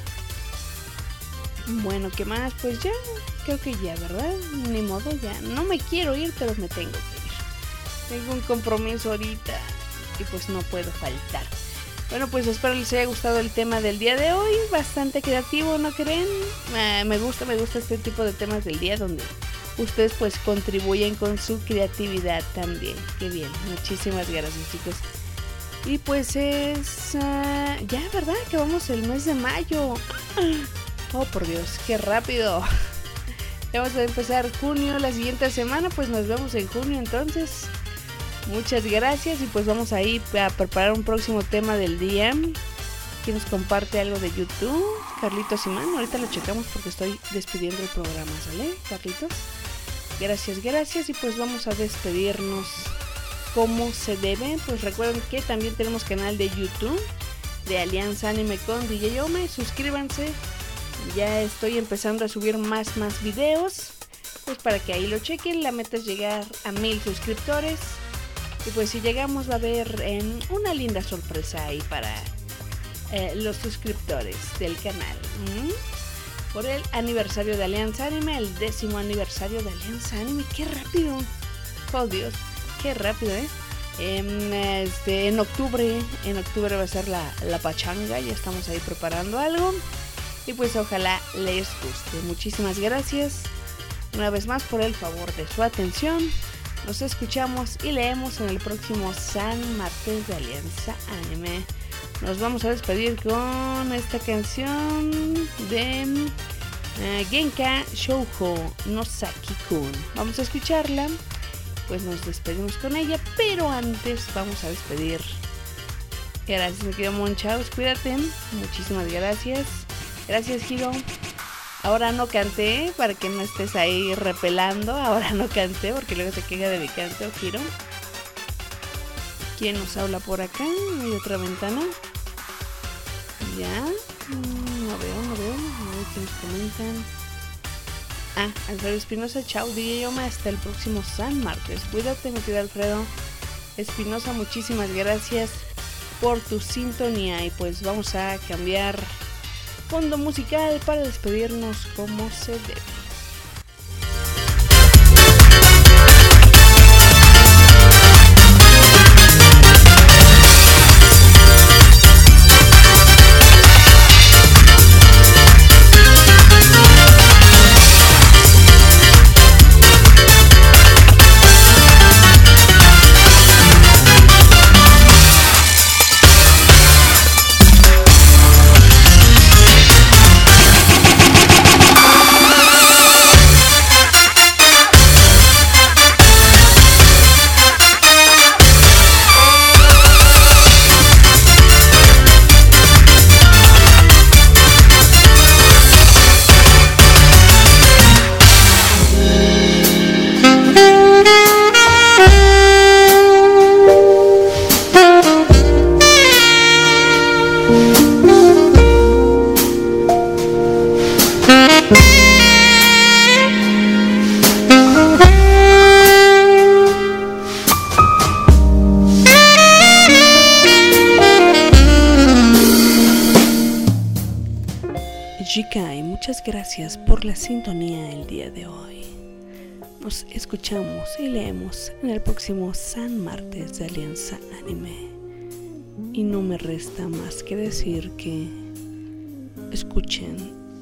Bueno, ¿qué más? Pues ya, creo que ya, ¿verdad? Ni modo, ya. No me quiero ir, pero me tengo que ir. Tengo un compromiso ahorita y pues no puedo faltar. Bueno, pues espero les haya gustado el tema del día de hoy. Bastante creativo, ¿no creen? Me gusta este tipo de temas del día donde ustedes pues contribuyen con su creatividad también. Qué bien, muchísimas gracias, chicos. Y pues es ya, ¿verdad? Que vamos el mes de mayo. Oh, por Dios, qué rápido. Vamos a empezar junio la siguiente semana, pues nos vemos en junio entonces. Muchas gracias y pues vamos ahí a preparar un próximo tema del día. ¿Quién nos comparte algo de YouTube? Carlitos Simán, ahorita lo checamos porque estoy despidiendo el programa, ¿sale, Carlitos? Gracias y pues vamos a despedirnos como se debe. Pues recuerden que también tenemos canal de YouTube de Alianza Anime con DJ Yome. Suscríbanse. Ya estoy empezando a subir más videos, pues para que ahí lo chequen. La meta es llegar a 1000 suscriptores. Y pues si llegamos va a haber una linda sorpresa ahí para los suscriptores del canal. Por el aniversario de Alianza Anime, el 10º aniversario de Alianza Anime. ¡Qué rápido! ¡Oh, Dios! ¡Qué rápido, En octubre va a ser la pachanga. Ya estamos ahí preparando algo. Y pues ojalá les guste. Muchísimas gracias una vez más por el favor de su atención. Nos escuchamos y leemos en el próximo San Martes de Alianza Anime. Nos vamos a despedir con esta canción de Genka Shoujo no Saki-kun. Vamos a escucharla. Pues nos despedimos con ella, pero antes vamos a despedir. Gracias, mi querido Monchaos, cuídate. Muchísimas gracias. Gracias, Hiro. Ahora no canté, para que no estés ahí repelando. Ahora no canté, porque luego se queja de mi canto, Hiro. ¿Quién nos habla por acá? Hay otra ventana. Ya. No veo. A ver qué nos comentan. Alfredo Espinosa, chao, DJ Yoma, hasta el próximo San Martes. Cuídate, mi querido Alfredo Espinosa, muchísimas gracias por tu sintonía. Y pues vamos a cambiar fondo musical para despedirnos como se debe. Muchas gracias por la sintonía el día de hoy. Nos escuchamos y leemos en el próximo San Martes de Alianza Anime. Y no me resta más que decir que escuchen,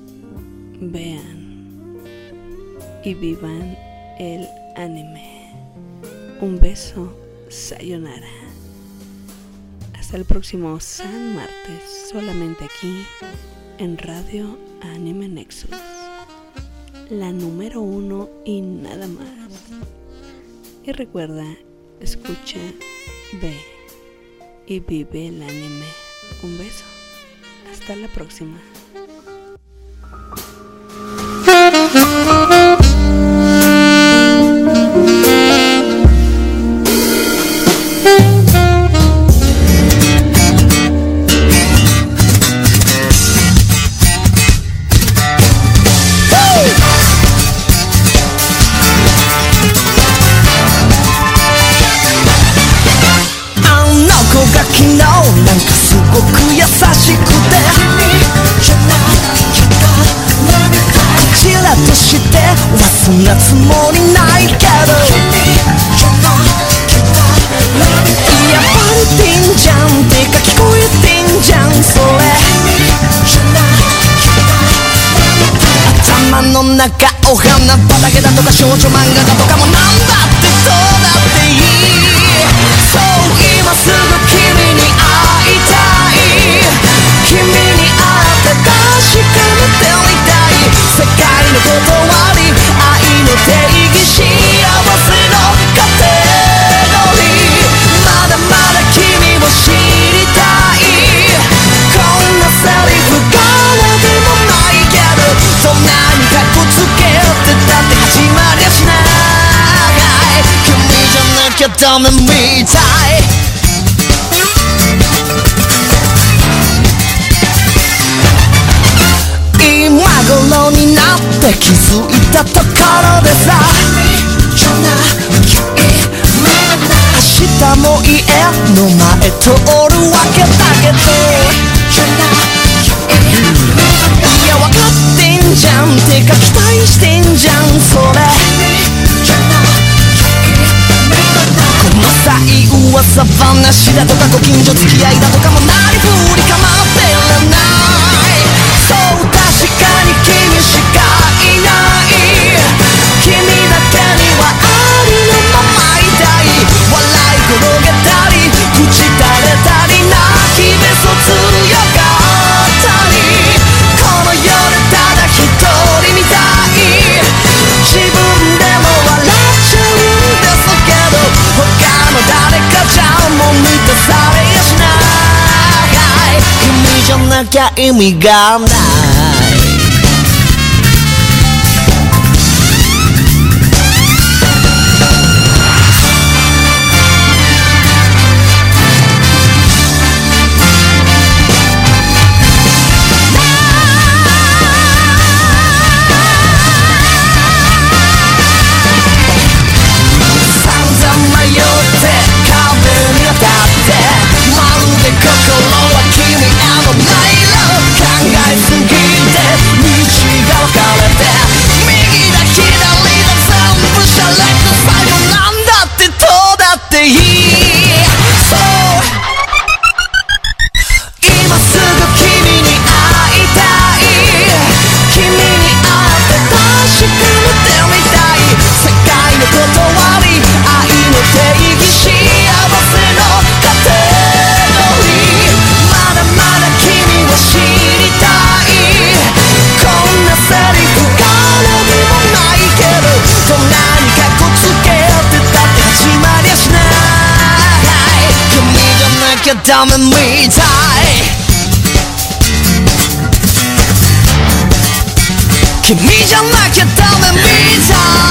vean y vivan el anime. Un beso, sayonara. Hasta el próximo San Martes, solamente aquí en Radio Anime Nexus, la número 1 y nada más. Y recuerda, escucha, ve y vive el anime. Un beso, hasta la próxima. そんなつもりないけどいやバレてんじゃんてか聞こえてんじゃんそれ頭の中お花畑だとか少女漫画だとかもなんだってどうだっていいそう今すぐ君に会いたい君に会って確かめてみたい世界のことは定義幸せのカテゴリーまだまだ君を知りたいこんなセリフからでもないけどどんなにかっこつけてたって始まりゃしない君じゃなきゃダメみたい今頃になって気づいたところでさ明日も家の前通るわけだけどいや分かってんじゃんてか期待してんじゃんそれこの際噂話だとかご近所付き合いだとかもなりふり構ってらないそう確かに君しかいない君だけにはありのままいたい笑い転げたり口垂れたり泣きべそ強かったりこの世でただ一人みたい自分でも笑っちゃうんですけど他の誰かじゃもう満たされやしない君じゃなきゃ意味がないダメみたい君じゃなきゃダメみたい